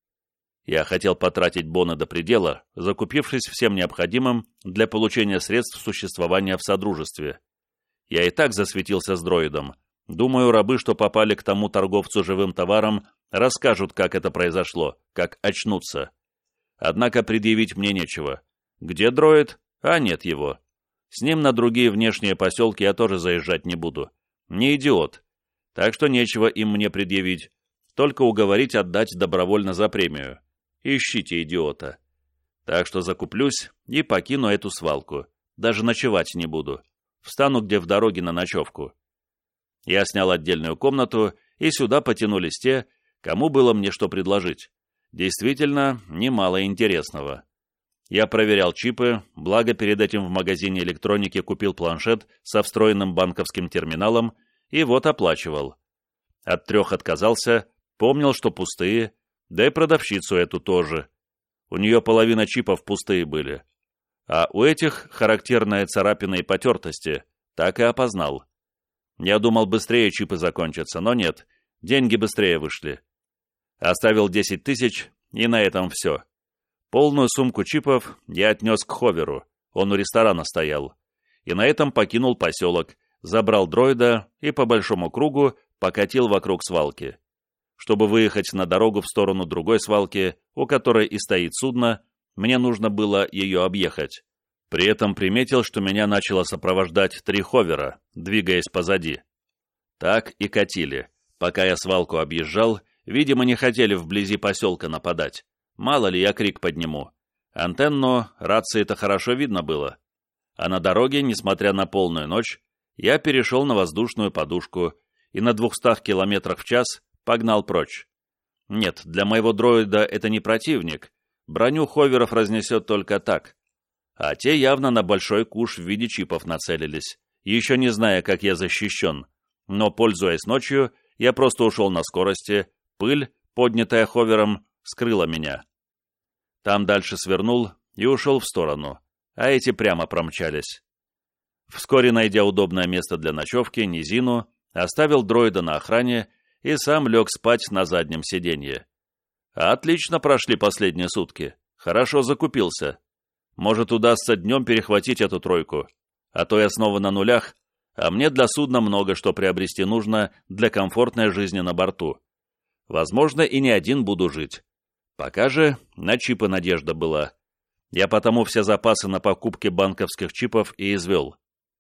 Я хотел потратить боны до предела, закупившись всем необходимым для получения средств существования в Содружестве. Я и так засветился с дроидом. Думаю, рабы, что попали к тому торговцу живым товаром, расскажут, как это произошло, как очнутся. Однако предъявить мне нечего. Где дроид? А нет его. С ним на другие внешние поселки я тоже заезжать не буду. Не идиот. Так что нечего им мне предъявить. только уговорить отдать добровольно за премию. Ищите идиота. Так что закуплюсь и покину эту свалку. Даже ночевать не буду. Встану где в дороге на ночевку. Я снял отдельную комнату, и сюда потянулись те, кому было мне что предложить. Действительно, немало интересного. Я проверял чипы, благо перед этим в магазине электроники купил планшет со встроенным банковским терминалом и вот оплачивал. От трех отказался, помнил, что пустые, да и продавщицу эту тоже. У нее половина чипов пустые были. А у этих характерные царапины и потертости, так и опознал. Я думал, быстрее чипы закончатся, но нет, деньги быстрее вышли. Оставил десять тысяч, и на этом все. Полную сумку чипов я отнес к Ховеру, он у ресторана стоял, и на этом покинул поселок, забрал дроида и по большому кругу покатил вокруг свалки. Чтобы выехать на дорогу в сторону другой свалки, у которой и стоит судно, мне нужно было ее объехать. При этом приметил, что меня начало сопровождать три Ховера, двигаясь позади. Так и катили. Пока я свалку объезжал, видимо, не хотели вблизи поселка нападать. Мало ли я крик подниму. Антенну, рации-то хорошо видно было. А на дороге, несмотря на полную ночь, я перешел на воздушную подушку и на двухстах километрах в час погнал прочь. Нет, для моего дроида это не противник. Броню Ховеров разнесет только так. А те явно на большой куш в виде чипов нацелились, еще не зная, как я защищен. Но, пользуясь ночью, я просто ушел на скорости, пыль, поднятая Ховером, скрыла меня. Там дальше свернул и ушел в сторону, а эти прямо промчались. Вскоре, найдя удобное место для ночевки, низину, оставил дроида на охране и сам лег спать на заднем сиденье. Отлично прошли последние сутки, хорошо закупился. Может, удастся днем перехватить эту тройку, а то я снова на нулях, а мне для судна много что приобрести нужно для комфортной жизни на борту. Возможно, и не один буду жить. Пока же на чипы надежда была. Я потому все запасы на покупки банковских чипов и извел.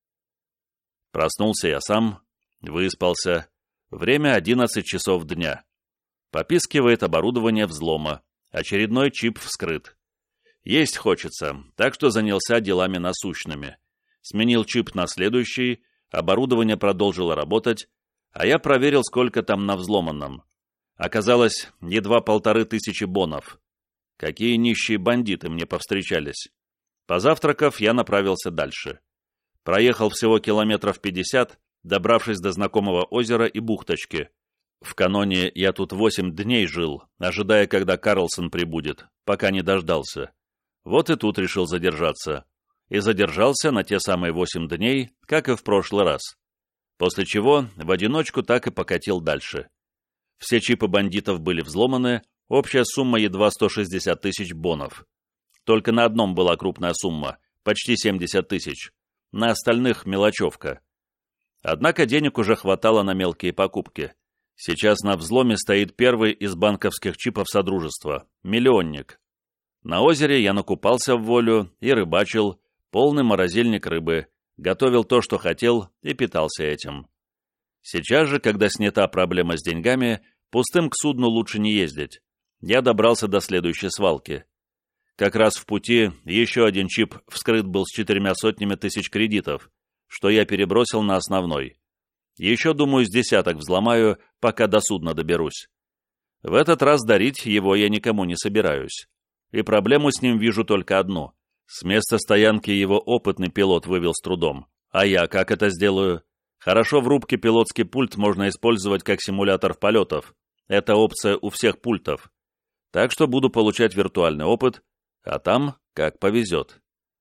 Проснулся я сам, выспался. Время одиннадцать часов дня. Попискивает оборудование взлома. Очередной чип вскрыт. Есть хочется, так что занялся делами насущными. Сменил чип на следующий, оборудование продолжило работать, а я проверил, сколько там на взломанном. Оказалось, едва полторы тысячи бонов. Какие нищие бандиты мне повстречались. Позавтракав, я направился дальше. Проехал всего километров пятьдесят, добравшись до знакомого озера и бухточки. В каноне я тут восемь дней жил, ожидая, когда Карлсон прибудет, пока не дождался. Вот и тут решил задержаться. И задержался на те самые восемь дней, как и в прошлый раз. После чего в одиночку так и покатил дальше. Все чипы бандитов были взломаны, общая сумма едва сто шестьдесят тысяч бонов. Только на одном была крупная сумма, почти семьдесят тысяч. На остальных мелочевка. Однако денег уже хватало на мелкие покупки. Сейчас на взломе стоит первый из банковских чипов Содружества – миллионник. На озере я накупался в волю и рыбачил, полный морозильник рыбы, готовил то, что хотел, и питался этим. Сейчас же, когда снята проблема с деньгами, пустым к судну лучше не ездить. Я добрался до следующей свалки. Как раз в пути еще один чип вскрыт был с четырьмя сотнями тысяч кредитов, что я перебросил на основной. Еще, думаю, с десяток взломаю, пока до судна доберусь. В этот раз дарить его я никому не собираюсь. И проблему с ним вижу только одну. С места стоянки его опытный пилот вывел с трудом. А я как это сделаю? Хорошо, в рубке пилотский пульт можно использовать как симулятор полетов. Это опция у всех пультов. Так что буду получать виртуальный опыт, а там как повезет.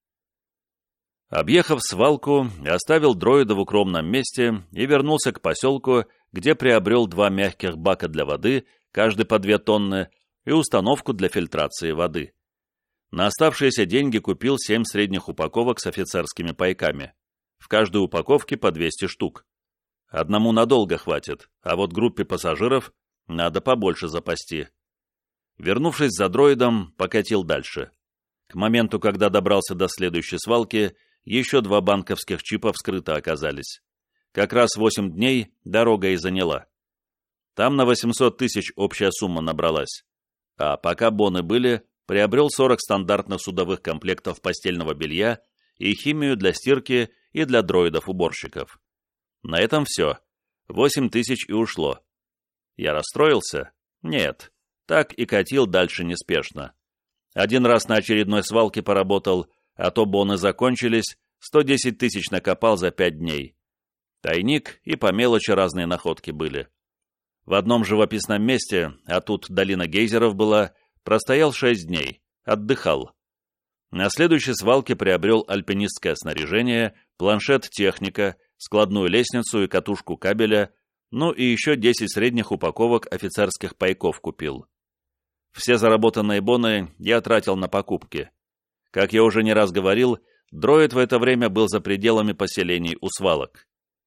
Объехав свалку, оставил дроида в укромном месте и вернулся к поселку, где приобрел два мягких бака для воды, каждый по две тонны, и установку для фильтрации воды. На оставшиеся деньги купил семь средних упаковок с офицерскими пайками. В каждой упаковке по двести штук. Одному надолго хватит, а вот группе пассажиров надо побольше запасти. Вернувшись за дроидом, покатил дальше. К моменту, когда добрался до следующей свалки, еще два банковских чипа вскрыто оказались. Как раз восемь дней дорога и заняла. Там на восемьсот тысяч общая сумма набралась. А пока боны были, приобрел сорок стандартных судовых комплектов постельного белья и химию для стирки и для дроидов-уборщиков. На этом все. восемь тысяч и ушло. Я расстроился? Нет. Так и катил дальше неспешно. Один раз на очередной свалке поработал, а то боны закончились, сто десять тысяч накопал за пять дней. Тайник и по мелочи разные находки были. В одном живописном месте, а тут долина гейзеров была, простоял шесть дней, отдыхал. На следующей свалке приобрел альпинистское снаряжение, планшет техника, складную лестницу и катушку кабеля, ну и еще десять средних упаковок офицерских пайков купил. Все заработанные боны я тратил на покупки. Как я уже не раз говорил, дроид в это время был за пределами поселений у свалок.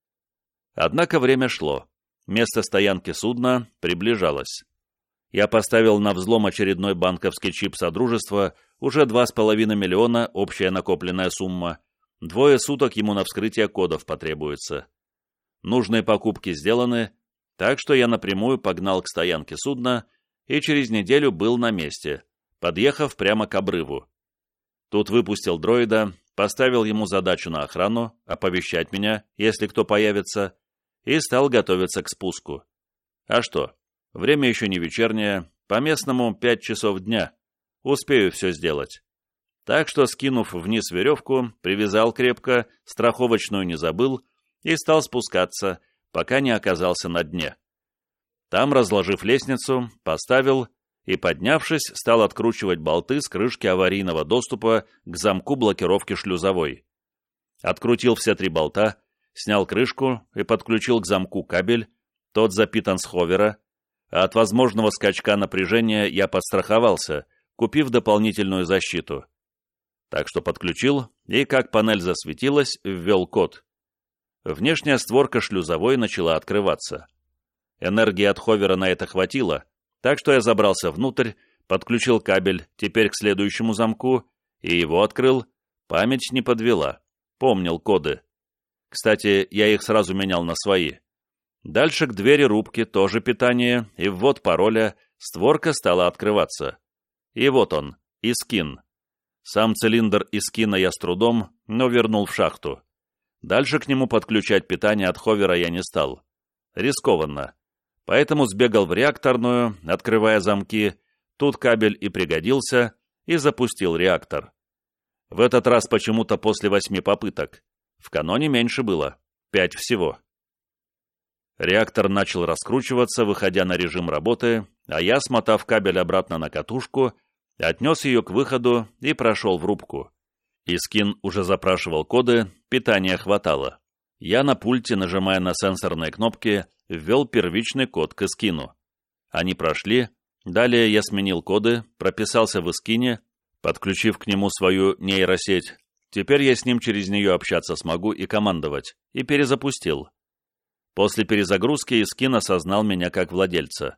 Однако время шло. Место стоянки судна приближалось. Я поставил на взлом очередной банковский чип Содружества, уже два с половиной миллиона общая накопленная сумма. Двое суток ему на вскрытие кодов потребуется. Нужные покупки сделаны, так что я напрямую погнал к стоянке судна и через неделю был на месте, подъехав прямо к обрыву. Тут выпустил дроида, поставил ему задачу на охрану, оповещать меня, если кто появится, и стал готовиться к спуску. А что, время еще не вечернее, по-местному пять часов дня. Успею все сделать. Так что, скинув вниз веревку, привязал крепко, страховочную не забыл и стал спускаться, пока не оказался на дне. Там, разложив лестницу, поставил и, поднявшись, стал откручивать болты с крышки аварийного доступа к замку блокировки шлюзовой. Открутил все три болта, снял крышку и подключил к замку кабель, тот запитан с ховера, а от возможного скачка напряжения я подстраховался, купив дополнительную защиту. Так что подключил, и как панель засветилась, ввел код. Внешняя створка шлюзовой начала открываться. Энергии от ховера на это хватило, так что я забрался внутрь, подключил кабель теперь к следующему замку, и его открыл, память не подвела, помнил коды. Кстати, я их сразу менял на свои. Дальше к двери рубки тоже питание, и ввод пароля, створка стала открываться. И вот он, Искин. Сам цилиндр Искина я с трудом, но вернул в шахту. Дальше к нему подключать питание от ховера я не стал. Рискованно. Поэтому сбегал в реакторную, открывая замки, тут кабель и пригодился, и запустил реактор. В этот раз почему-то после восьми попыток. В каноне меньше было, пять всего. Реактор начал раскручиваться, выходя на режим работы, а я, смотав кабель обратно на катушку, отнес ее к выходу и прошел в рубку. Искин уже запрашивал коды, питания хватало. Я на пульте, нажимая на сенсорные кнопки, ввел первичный код к Искину. Они прошли, далее я сменил коды, прописался в Искине, подключив к нему свою нейросеть. Теперь я с ним через нее общаться смогу и командовать, и перезапустил. После перезагрузки Искин осознал меня как владельца.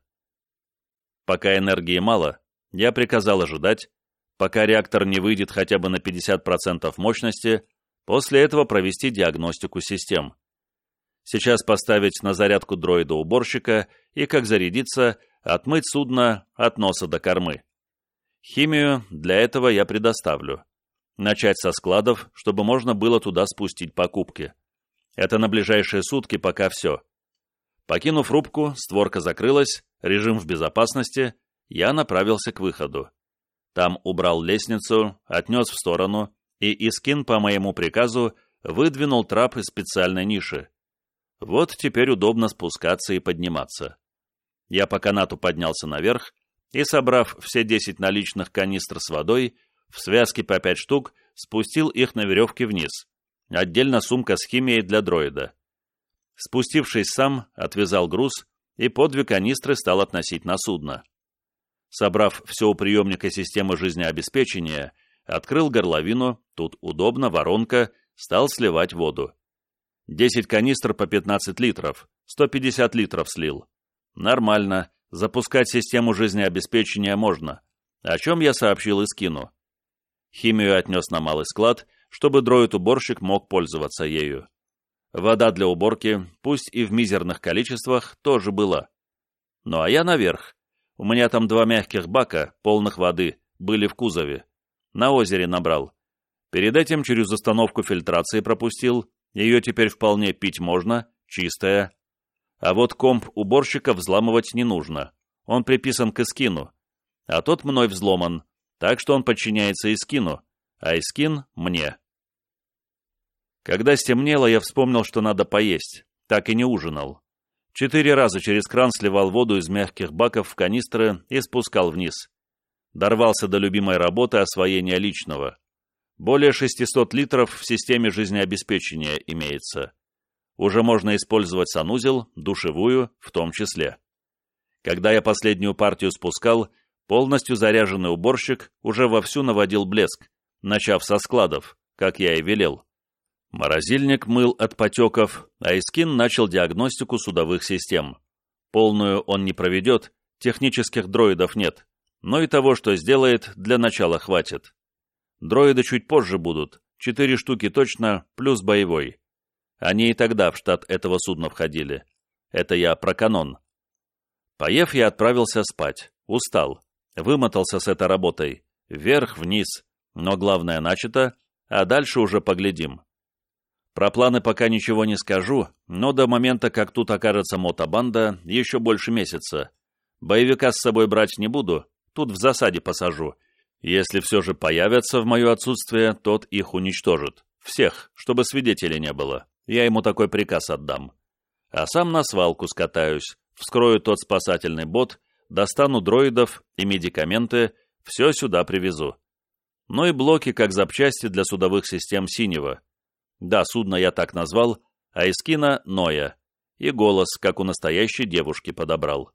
Пока энергии мало, я приказал ожидать, пока реактор не выйдет хотя бы на пятьдесят процентов мощности, после этого провести диагностику систем. Сейчас поставить на зарядку дроида-уборщика и, как зарядиться, отмыть судно от носа до кормы. Химию для этого я предоставлю. Начать со складов, чтобы можно было туда спустить покупки. Это на ближайшие сутки пока все. Покинув рубку, створка закрылась, режим в безопасности, я направился к выходу. Там убрал лестницу, отнес в сторону, и Искин по моему приказу выдвинул трап из специальной ниши. Вот теперь удобно спускаться и подниматься. Я по канату поднялся наверх и, собрав все десять наличных канистр с водой, в связке по пять штук спустил их на веревке вниз. Отдельно сумка с химией для дроида. Спустившись сам, отвязал груз и по две канистры стал относить на судно. Собрав все у приемника системы жизнеобеспечения, открыл горловину, тут удобно, воронка, стал сливать воду. десять канистр по пятнадцать литров, сто пятьдесят литров слил. Нормально, запускать систему жизнеобеспечения можно, о чем я сообщил Искину. Химию отнес на малый склад, чтобы дроид-уборщик мог пользоваться ею. Вода для уборки, пусть и в мизерных количествах, тоже была. Ну а я наверх. У меня там два мягких бака, полных воды, были в кузове. На озере набрал. Перед этим через установку фильтрации пропустил, ее теперь вполне пить можно, чистая. А вот комп уборщика взламывать не нужно, он приписан к Искину, а тот мной взломан, так что он подчиняется Искину, а Искин мне. Когда стемнело, я вспомнил, что надо поесть, так и не ужинал. Четыре раза через кран сливал воду из мягких баков в канистры и спускал вниз. Дорвался до любимой работы освоения личного. Более шестисот литров в системе жизнеобеспечения имеется. Уже можно использовать санузел, душевую в том числе. Когда я последнюю партию спускал, полностью заряженный уборщик уже вовсю наводил блеск, начав со складов, как я и велел. Морозильник мыл от потеков, а Искин начал диагностику судовых систем. Полную он не проведет, технических дроидов нет, но и того, что сделает, для начала хватит. Дроиды чуть позже будут, четыре штуки точно, плюс боевой. Они и тогда в штат этого судна входили. Это я про канон. Поев, я отправился спать. Устал. Вымотался с этой работой. Вверх-вниз. Но главное начато, а дальше уже поглядим. Про планы пока ничего не скажу, но до момента, как тут окажется мотобанда, еще больше месяца. Боевика с собой брать не буду, тут в засаде посажу. Если все же появятся в мое отсутствие, тот их уничтожит. Всех, чтобы свидетелей не было. Я ему такой приказ отдам. А сам на свалку скатаюсь, вскрою тот спасательный бот, достану дроидов и медикаменты, все сюда привезу. Ну и блоки как запчасти для судовых систем «Синего». Да, судно я так назвал, а Искина — Ноя. И голос, как у настоящей девушки, подобрал.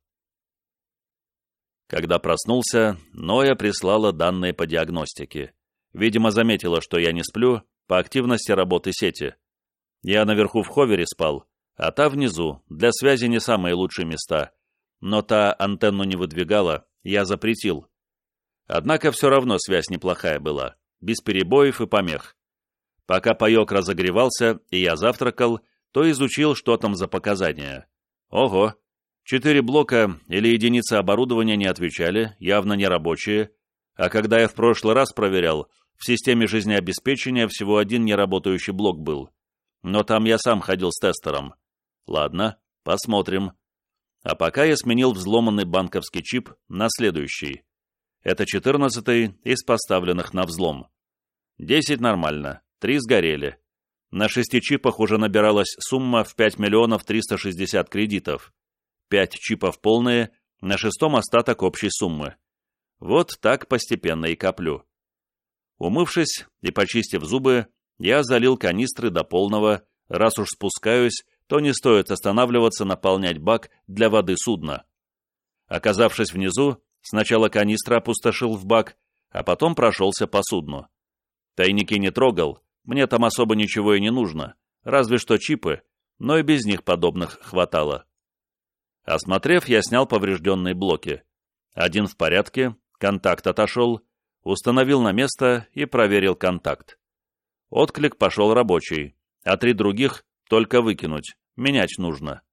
Когда проснулся, Ноя прислала данные по диагностике. Видимо, заметила, что я не сплю, по активности работы сети. Я наверху в ховере спал, а та внизу, для связи не самые лучшие места. Но та антенну не выдвигала, я запретил. Однако все равно связь неплохая была, без перебоев и помех. Пока паек разогревался и я завтракал, то изучил, что там за показания. Ого! Четыре блока или единицы оборудования не отвечали, явно не рабочие, а когда я в прошлый раз проверял, в системе жизнеобеспечения всего один неработающий блок был. Но там я сам ходил с тестером. Ладно, посмотрим. А пока я сменил взломанный банковский чип на следующий. Это четырнадцатый из поставленных на взлом. Десять нормально, три сгорели. На шести чипах уже набиралась сумма в пять миллионов триста шестьдесят кредитов. Пять чипов полные, на шестом остаток общей суммы. Вот так постепенно и коплю. Умывшись и почистив зубы, я залил канистры до полного. Раз уж спускаюсь, то не стоит останавливаться наполнять бак для воды судна. Оказавшись внизу, сначала канистры опустошил в бак, а потом прошелся по судну. Тайники не трогал, мне там особо ничего и не нужно, разве что чипы, но и без них подобных хватало. Осмотрев, я снял поврежденные блоки. Один в порядке, контакт отошел, установил на место и проверил контакт. Отклик пошел рабочий, а три других только выкинуть, менять нужно.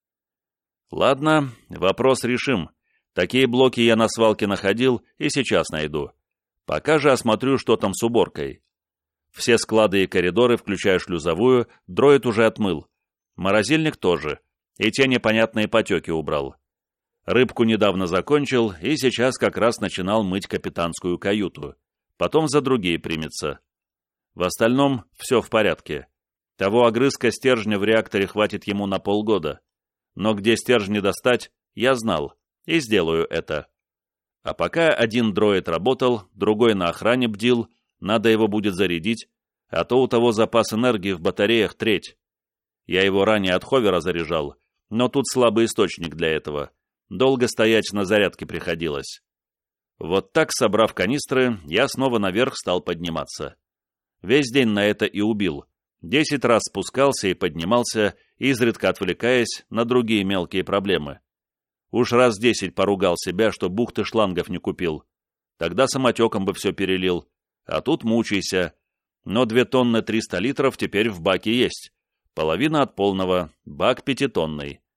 Ладно, вопрос решим. Такие блоки я на свалке находил и сейчас найду. Пока же осмотрю, что там с уборкой. Все склады и коридоры, включая шлюзовую, дроид уже отмыл. Морозильник тоже, и те непонятные потеки убрал. Рыбку недавно закончил и сейчас как раз начинал мыть капитанскую каюту. Потом за другие примется. В остальном все в порядке. Того огрызка стержня в реакторе хватит ему на полгода. Но где стержни достать, я знал, и сделаю это. А пока один дроид работал, другой на охране бдил, надо его будет зарядить, а то у того запас энергии в батареях треть. Я его ранее от ховера заряжал, но тут слабый источник для этого. Долго стоять на зарядке приходилось. Вот так, собрав канистры, я снова наверх стал подниматься. Весь день на это и убил. Десять раз спускался и поднимался, изредка отвлекаясь на другие мелкие проблемы. Уж раз десять поругал себя, что бухты шлангов не купил. Тогда самотеком бы все перелил. А тут мучайся. Но две тонны триста литров теперь в баке есть. Половина от полного, бак пятитонный.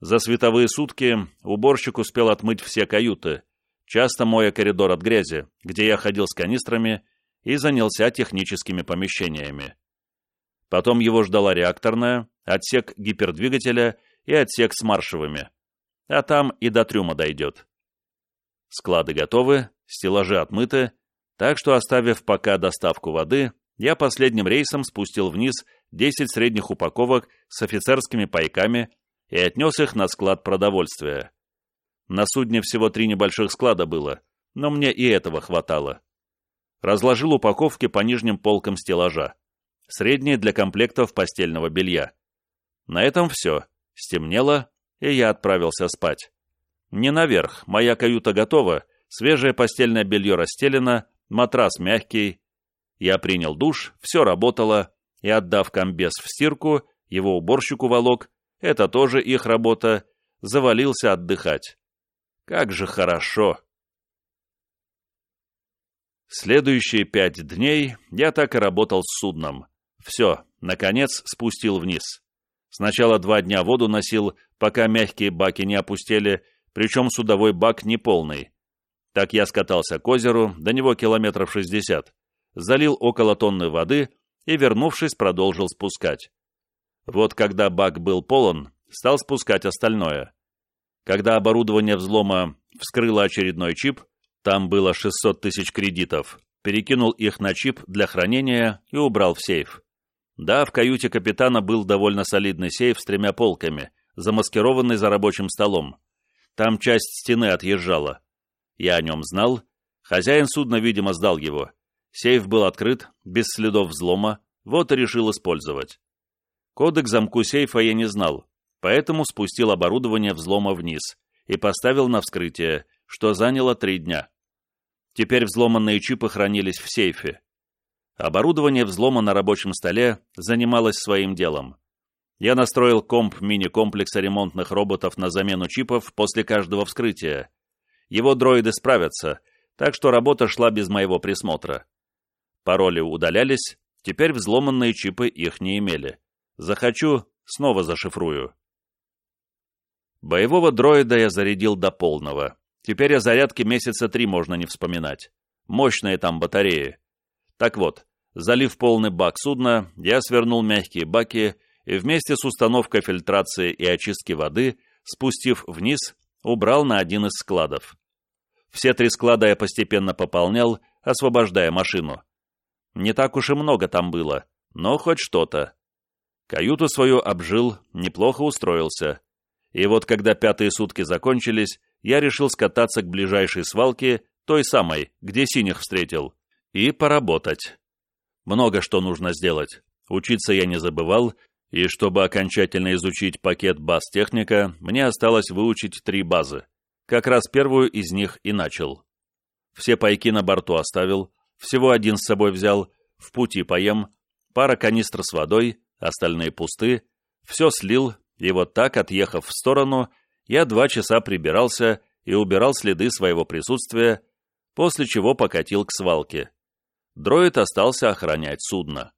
За световые сутки уборщик успел отмыть все каюты, часто моя коридор от грязи, где я ходил с канистрами, и занялся техническими помещениями. Потом его ждала реакторная, отсек гипердвигателя и отсек с маршевыми. А там и до трюма дойдет. Склады готовы, стеллажи отмыты, так что, оставив пока доставку воды, я последним рейсом спустил вниз десять средних упаковок с офицерскими пайками и отнес их на склад продовольствия. На судне всего три небольших склада было, но мне и этого хватало. Разложил упаковки по нижним полкам стеллажа, средние для комплектов постельного белья. На этом все. Стемнело, и я отправился спать. Не наверх, моя каюта готова, свежее постельное белье расстелено, матрас мягкий. Я принял душ, все работало, и, отдав комбез в стирку, его уборщику волок, это тоже их работа, завалился отдыхать. Как же хорошо! Следующие пять дней я так и работал с судном. Все, наконец, спустил вниз. Сначала два дня воду носил, пока мягкие баки не опустели, причем судовой бак не полный. Так я скатался к озеру, до него километров шестьдесят, залил около тонны воды и, вернувшись, продолжил спускать. Вот когда бак был полон, стал спускать остальное. Когда оборудование взлома вскрыло очередной чип, там было шестьсот тысяч кредитов, перекинул их на чип для хранения и убрал в сейф. Да, в каюте капитана был довольно солидный сейф с тремя полками, замаскированный за рабочим столом. Там часть стены отъезжала. Я о нем знал. Хозяин судна, видимо, сдал его. Сейф был открыт, без следов взлома, вот и решил использовать. Коды к замку сейфа я не знал, поэтому спустил оборудование взлома вниз и поставил на вскрытие, что заняло три дня. Теперь взломанные чипы хранились в сейфе. Оборудование взлома на рабочем столе занималось своим делом. Я настроил комп мини-комплекса ремонтных роботов на замену чипов после каждого вскрытия. Его дроиды справятся, так что работа шла без моего присмотра. Пароли удалялись, теперь взломанные чипы их не имели. Захочу, снова зашифрую. Боевого дроида я зарядил до полного. Теперь о зарядке месяца три можно не вспоминать. Мощные там батареи. Так вот, залив полный бак судна, я свернул мягкие баки и вместе с установкой фильтрации и очистки воды, спустив вниз, убрал на один из складов. Все три склада я постепенно пополнял, освобождая машину. Не так уж и много там было, но хоть что-то. Каюту свою обжил, неплохо устроился. И вот когда пятые сутки закончились, я решил скататься к ближайшей свалке, той самой, где синих встретил, и поработать. Много что нужно сделать. Учиться я не забывал, и чтобы окончательно изучить пакет баз техника, мне осталось выучить три базы. Как раз первую из них и начал. Все пайки на борту оставил, всего один с собой взял, в пути поем, пара канистр с водой, остальные пусты, все слил, и вот так, отъехав в сторону, я два часа прибирался и убирал следы своего присутствия, после чего покатил к свалке. Дроид остался охранять судно.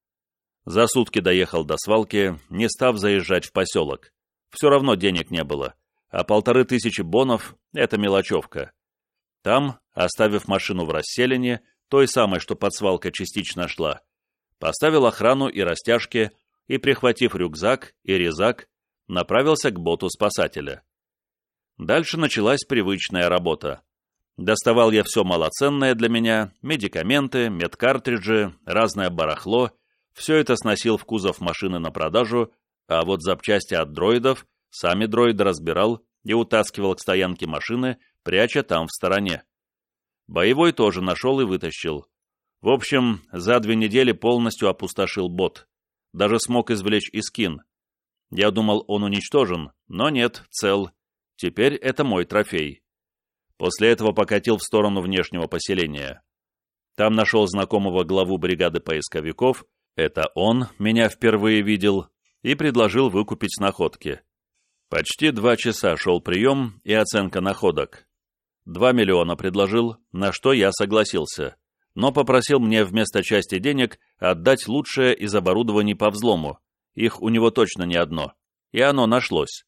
За сутки доехал до свалки, не став заезжать в поселок. Все равно денег не было, а полторы тысячи бонов — это мелочевка. Там, оставив машину в расселине, той самой, что под свалкой частично шла, поставил охрану и растяжки и, прихватив рюкзак и резак, направился к боту спасателя. Дальше началась привычная работа. Доставал я все малоценное для меня, медикаменты, медкартриджи, разное барахло, все это сносил в кузов машины на продажу, а вот запчасти от дроидов сами дроиды разбирал и утаскивал к стоянке машины, пряча там в стороне. Боевой тоже нашел и вытащил. В общем, за две недели полностью опустошил бот. Даже смог извлечь искин. Я думал, он уничтожен, но нет, цел. Теперь это мой трофей. После этого покатил в сторону внешнего поселения. Там нашел знакомого главу бригады поисковиков, это он меня впервые видел, и предложил выкупить находки. Почти два часа шел прием и оценка находок. Два миллиона предложил, на что я согласился, но попросил мне вместо части денег отдать лучшее из оборудований по взлому, их у него точно не одно, и оно нашлось.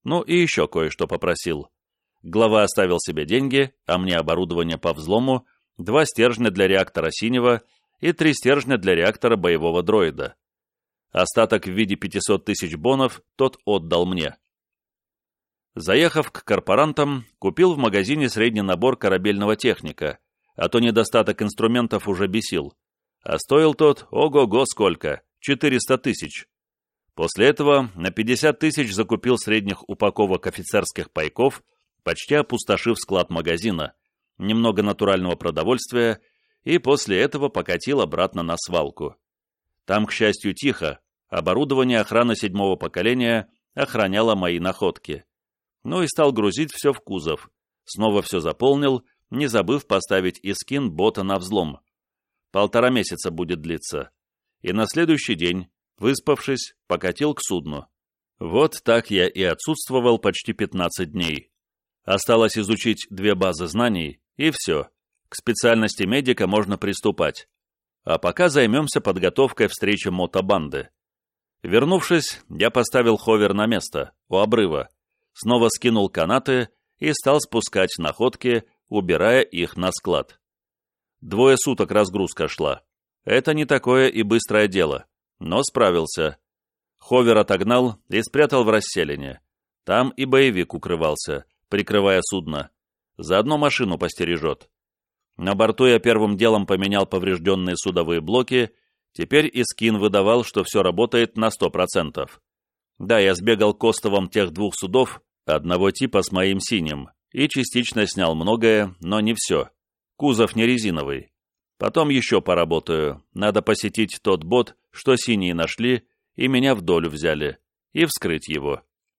Ну и еще кое-что попросил. Глава оставил себе деньги, а мне оборудование по взлому, два стержня для реактора «Синего» и три стержня для реактора боевого дроида. Остаток в виде пятисот тысяч бонов тот отдал мне. Заехав к корпорантам, купил в магазине средний набор корабельного техника, а то недостаток инструментов уже бесил. А стоил тот, ого-го сколько, четыреста тысяч. После этого на пятьдесят тысяч закупил средних упаковок офицерских пайков, почти опустошив склад магазина, немного натурального продовольствия, и после этого покатил обратно на свалку. Там, к счастью, тихо, оборудование охраны седьмого поколения охраняло мои находки. Ну и стал грузить все в кузов. Снова все заполнил, не забыв поставить и скин бота на взлом. Полтора месяца будет длиться. И на следующий день, выспавшись, покатил к судну. Вот так я и отсутствовал почти пятнадцать дней. Осталось изучить две базы знаний, и все. К специальности медика можно приступать. А пока займемся подготовкой встречи мотобанды. Вернувшись, я поставил ховер на место, у обрыва, снова скинул канаты и стал спускать находки, убирая их на склад. Двое суток разгрузка шла. Это не такое и быстрое дело, но справился. Ховер отогнал и спрятал в расселине. Там и боевик укрывался, прикрывая судно. Заодно машину постережет. На борту я первым делом поменял поврежденные судовые блоки, теперь и скин выдавал, что все работает на сто процентов. Да, я сбегал к остовам тех двух судов, одного типа с моим синим, и частично снял многое, но не все. Кузов не резиновый. Потом еще поработаю. Надо посетить тот бот, что синие нашли, и меня в долю взяли, и вскрыть его.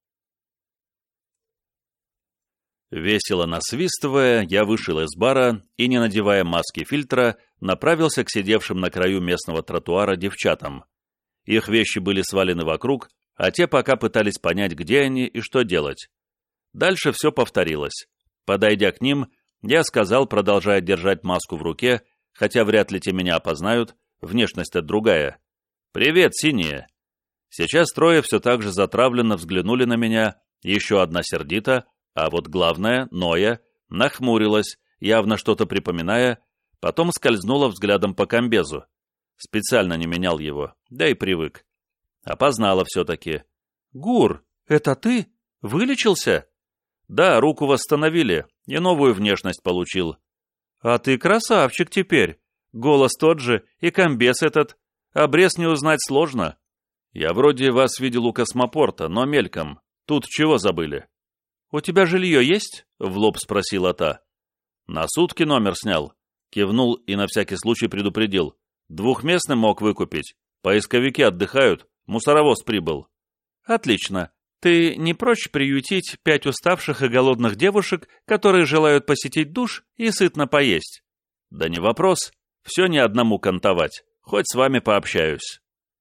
Весело насвистывая, я вышел из бара и, не надевая маски фильтра, направился к сидевшим на краю местного тротуара девчатам. Их вещи были свалены вокруг, а те пока пытались понять, где они и что делать. Дальше все повторилось. Подойдя к ним, я сказал, продолжая держать маску в руке, хотя вряд ли те меня опознают, внешность-то другая. «Привет, синие!» Сейчас трое все так же затравленно взглянули на меня, еще одна сердито, а вот главная, Ноя, нахмурилась, явно что-то припоминая, потом скользнула взглядом по комбезу. Специально не менял его, да и привык. Опознала все-таки. «Гур, это ты? Вылечился?» «Да, руку восстановили, и новую внешность получил». «А ты красавчик теперь. Голос тот же, и комбез этот. Обрез не узнать сложно». «Я вроде вас видел у космопорта, но мельком. Тут чего забыли?» «У тебя жилье есть?» — в лоб спросила та. «На сутки номер снял». Кивнул и на всякий случай предупредил. «Двухместный мог выкупить. Поисковики отдыхают, мусоровоз прибыл». «Отлично. Ты не прочь приютить пять уставших и голодных девушек, которые желают посетить душ и сытно поесть?» «Да не вопрос. Все не одному кантовать. Хоть с вами пообщаюсь».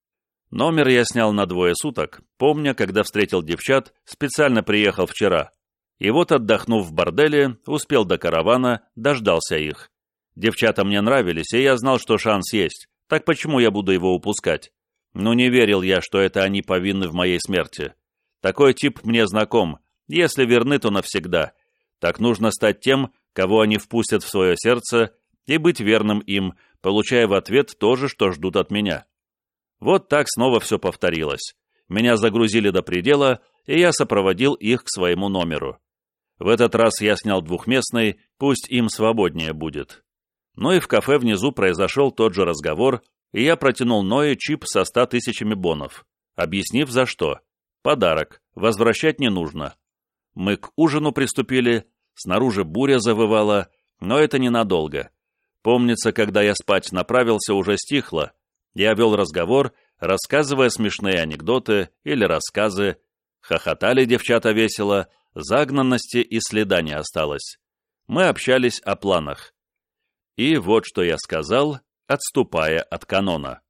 Номер я снял на двое суток, помня, когда встретил девчат, специально приехал вчера. И вот, отдохнув в борделе, успел до каравана, дождался их. Девчата мне нравились, и я знал, что шанс есть. Так почему я буду его упускать? Но не верил я, что это они повинны в моей смерти. Такой тип мне знаком. Если верны, то навсегда. Так нужно стать тем, кого они впустят в свое сердце, и быть верным им, получая в ответ то же, что ждут от меня. Вот так снова все повторилось. Меня загрузили до предела, и я сопроводил их к своему номеру. В этот раз я снял двухместный, пусть им свободнее будет. Ну и в кафе внизу произошел тот же разговор, и я протянул Ное чип со ста тысячами бонов, объяснив за что. Подарок, возвращать не нужно. Мы к ужину приступили, снаружи буря завывала, но это ненадолго. Помнится, когда я спать направился, уже стихло. Я вел разговор, рассказывая смешные анекдоты или рассказы. Хохотали девчата весело, загнанности и следа не осталось. Мы общались о планах. И вот что я сказал, отступая от канона.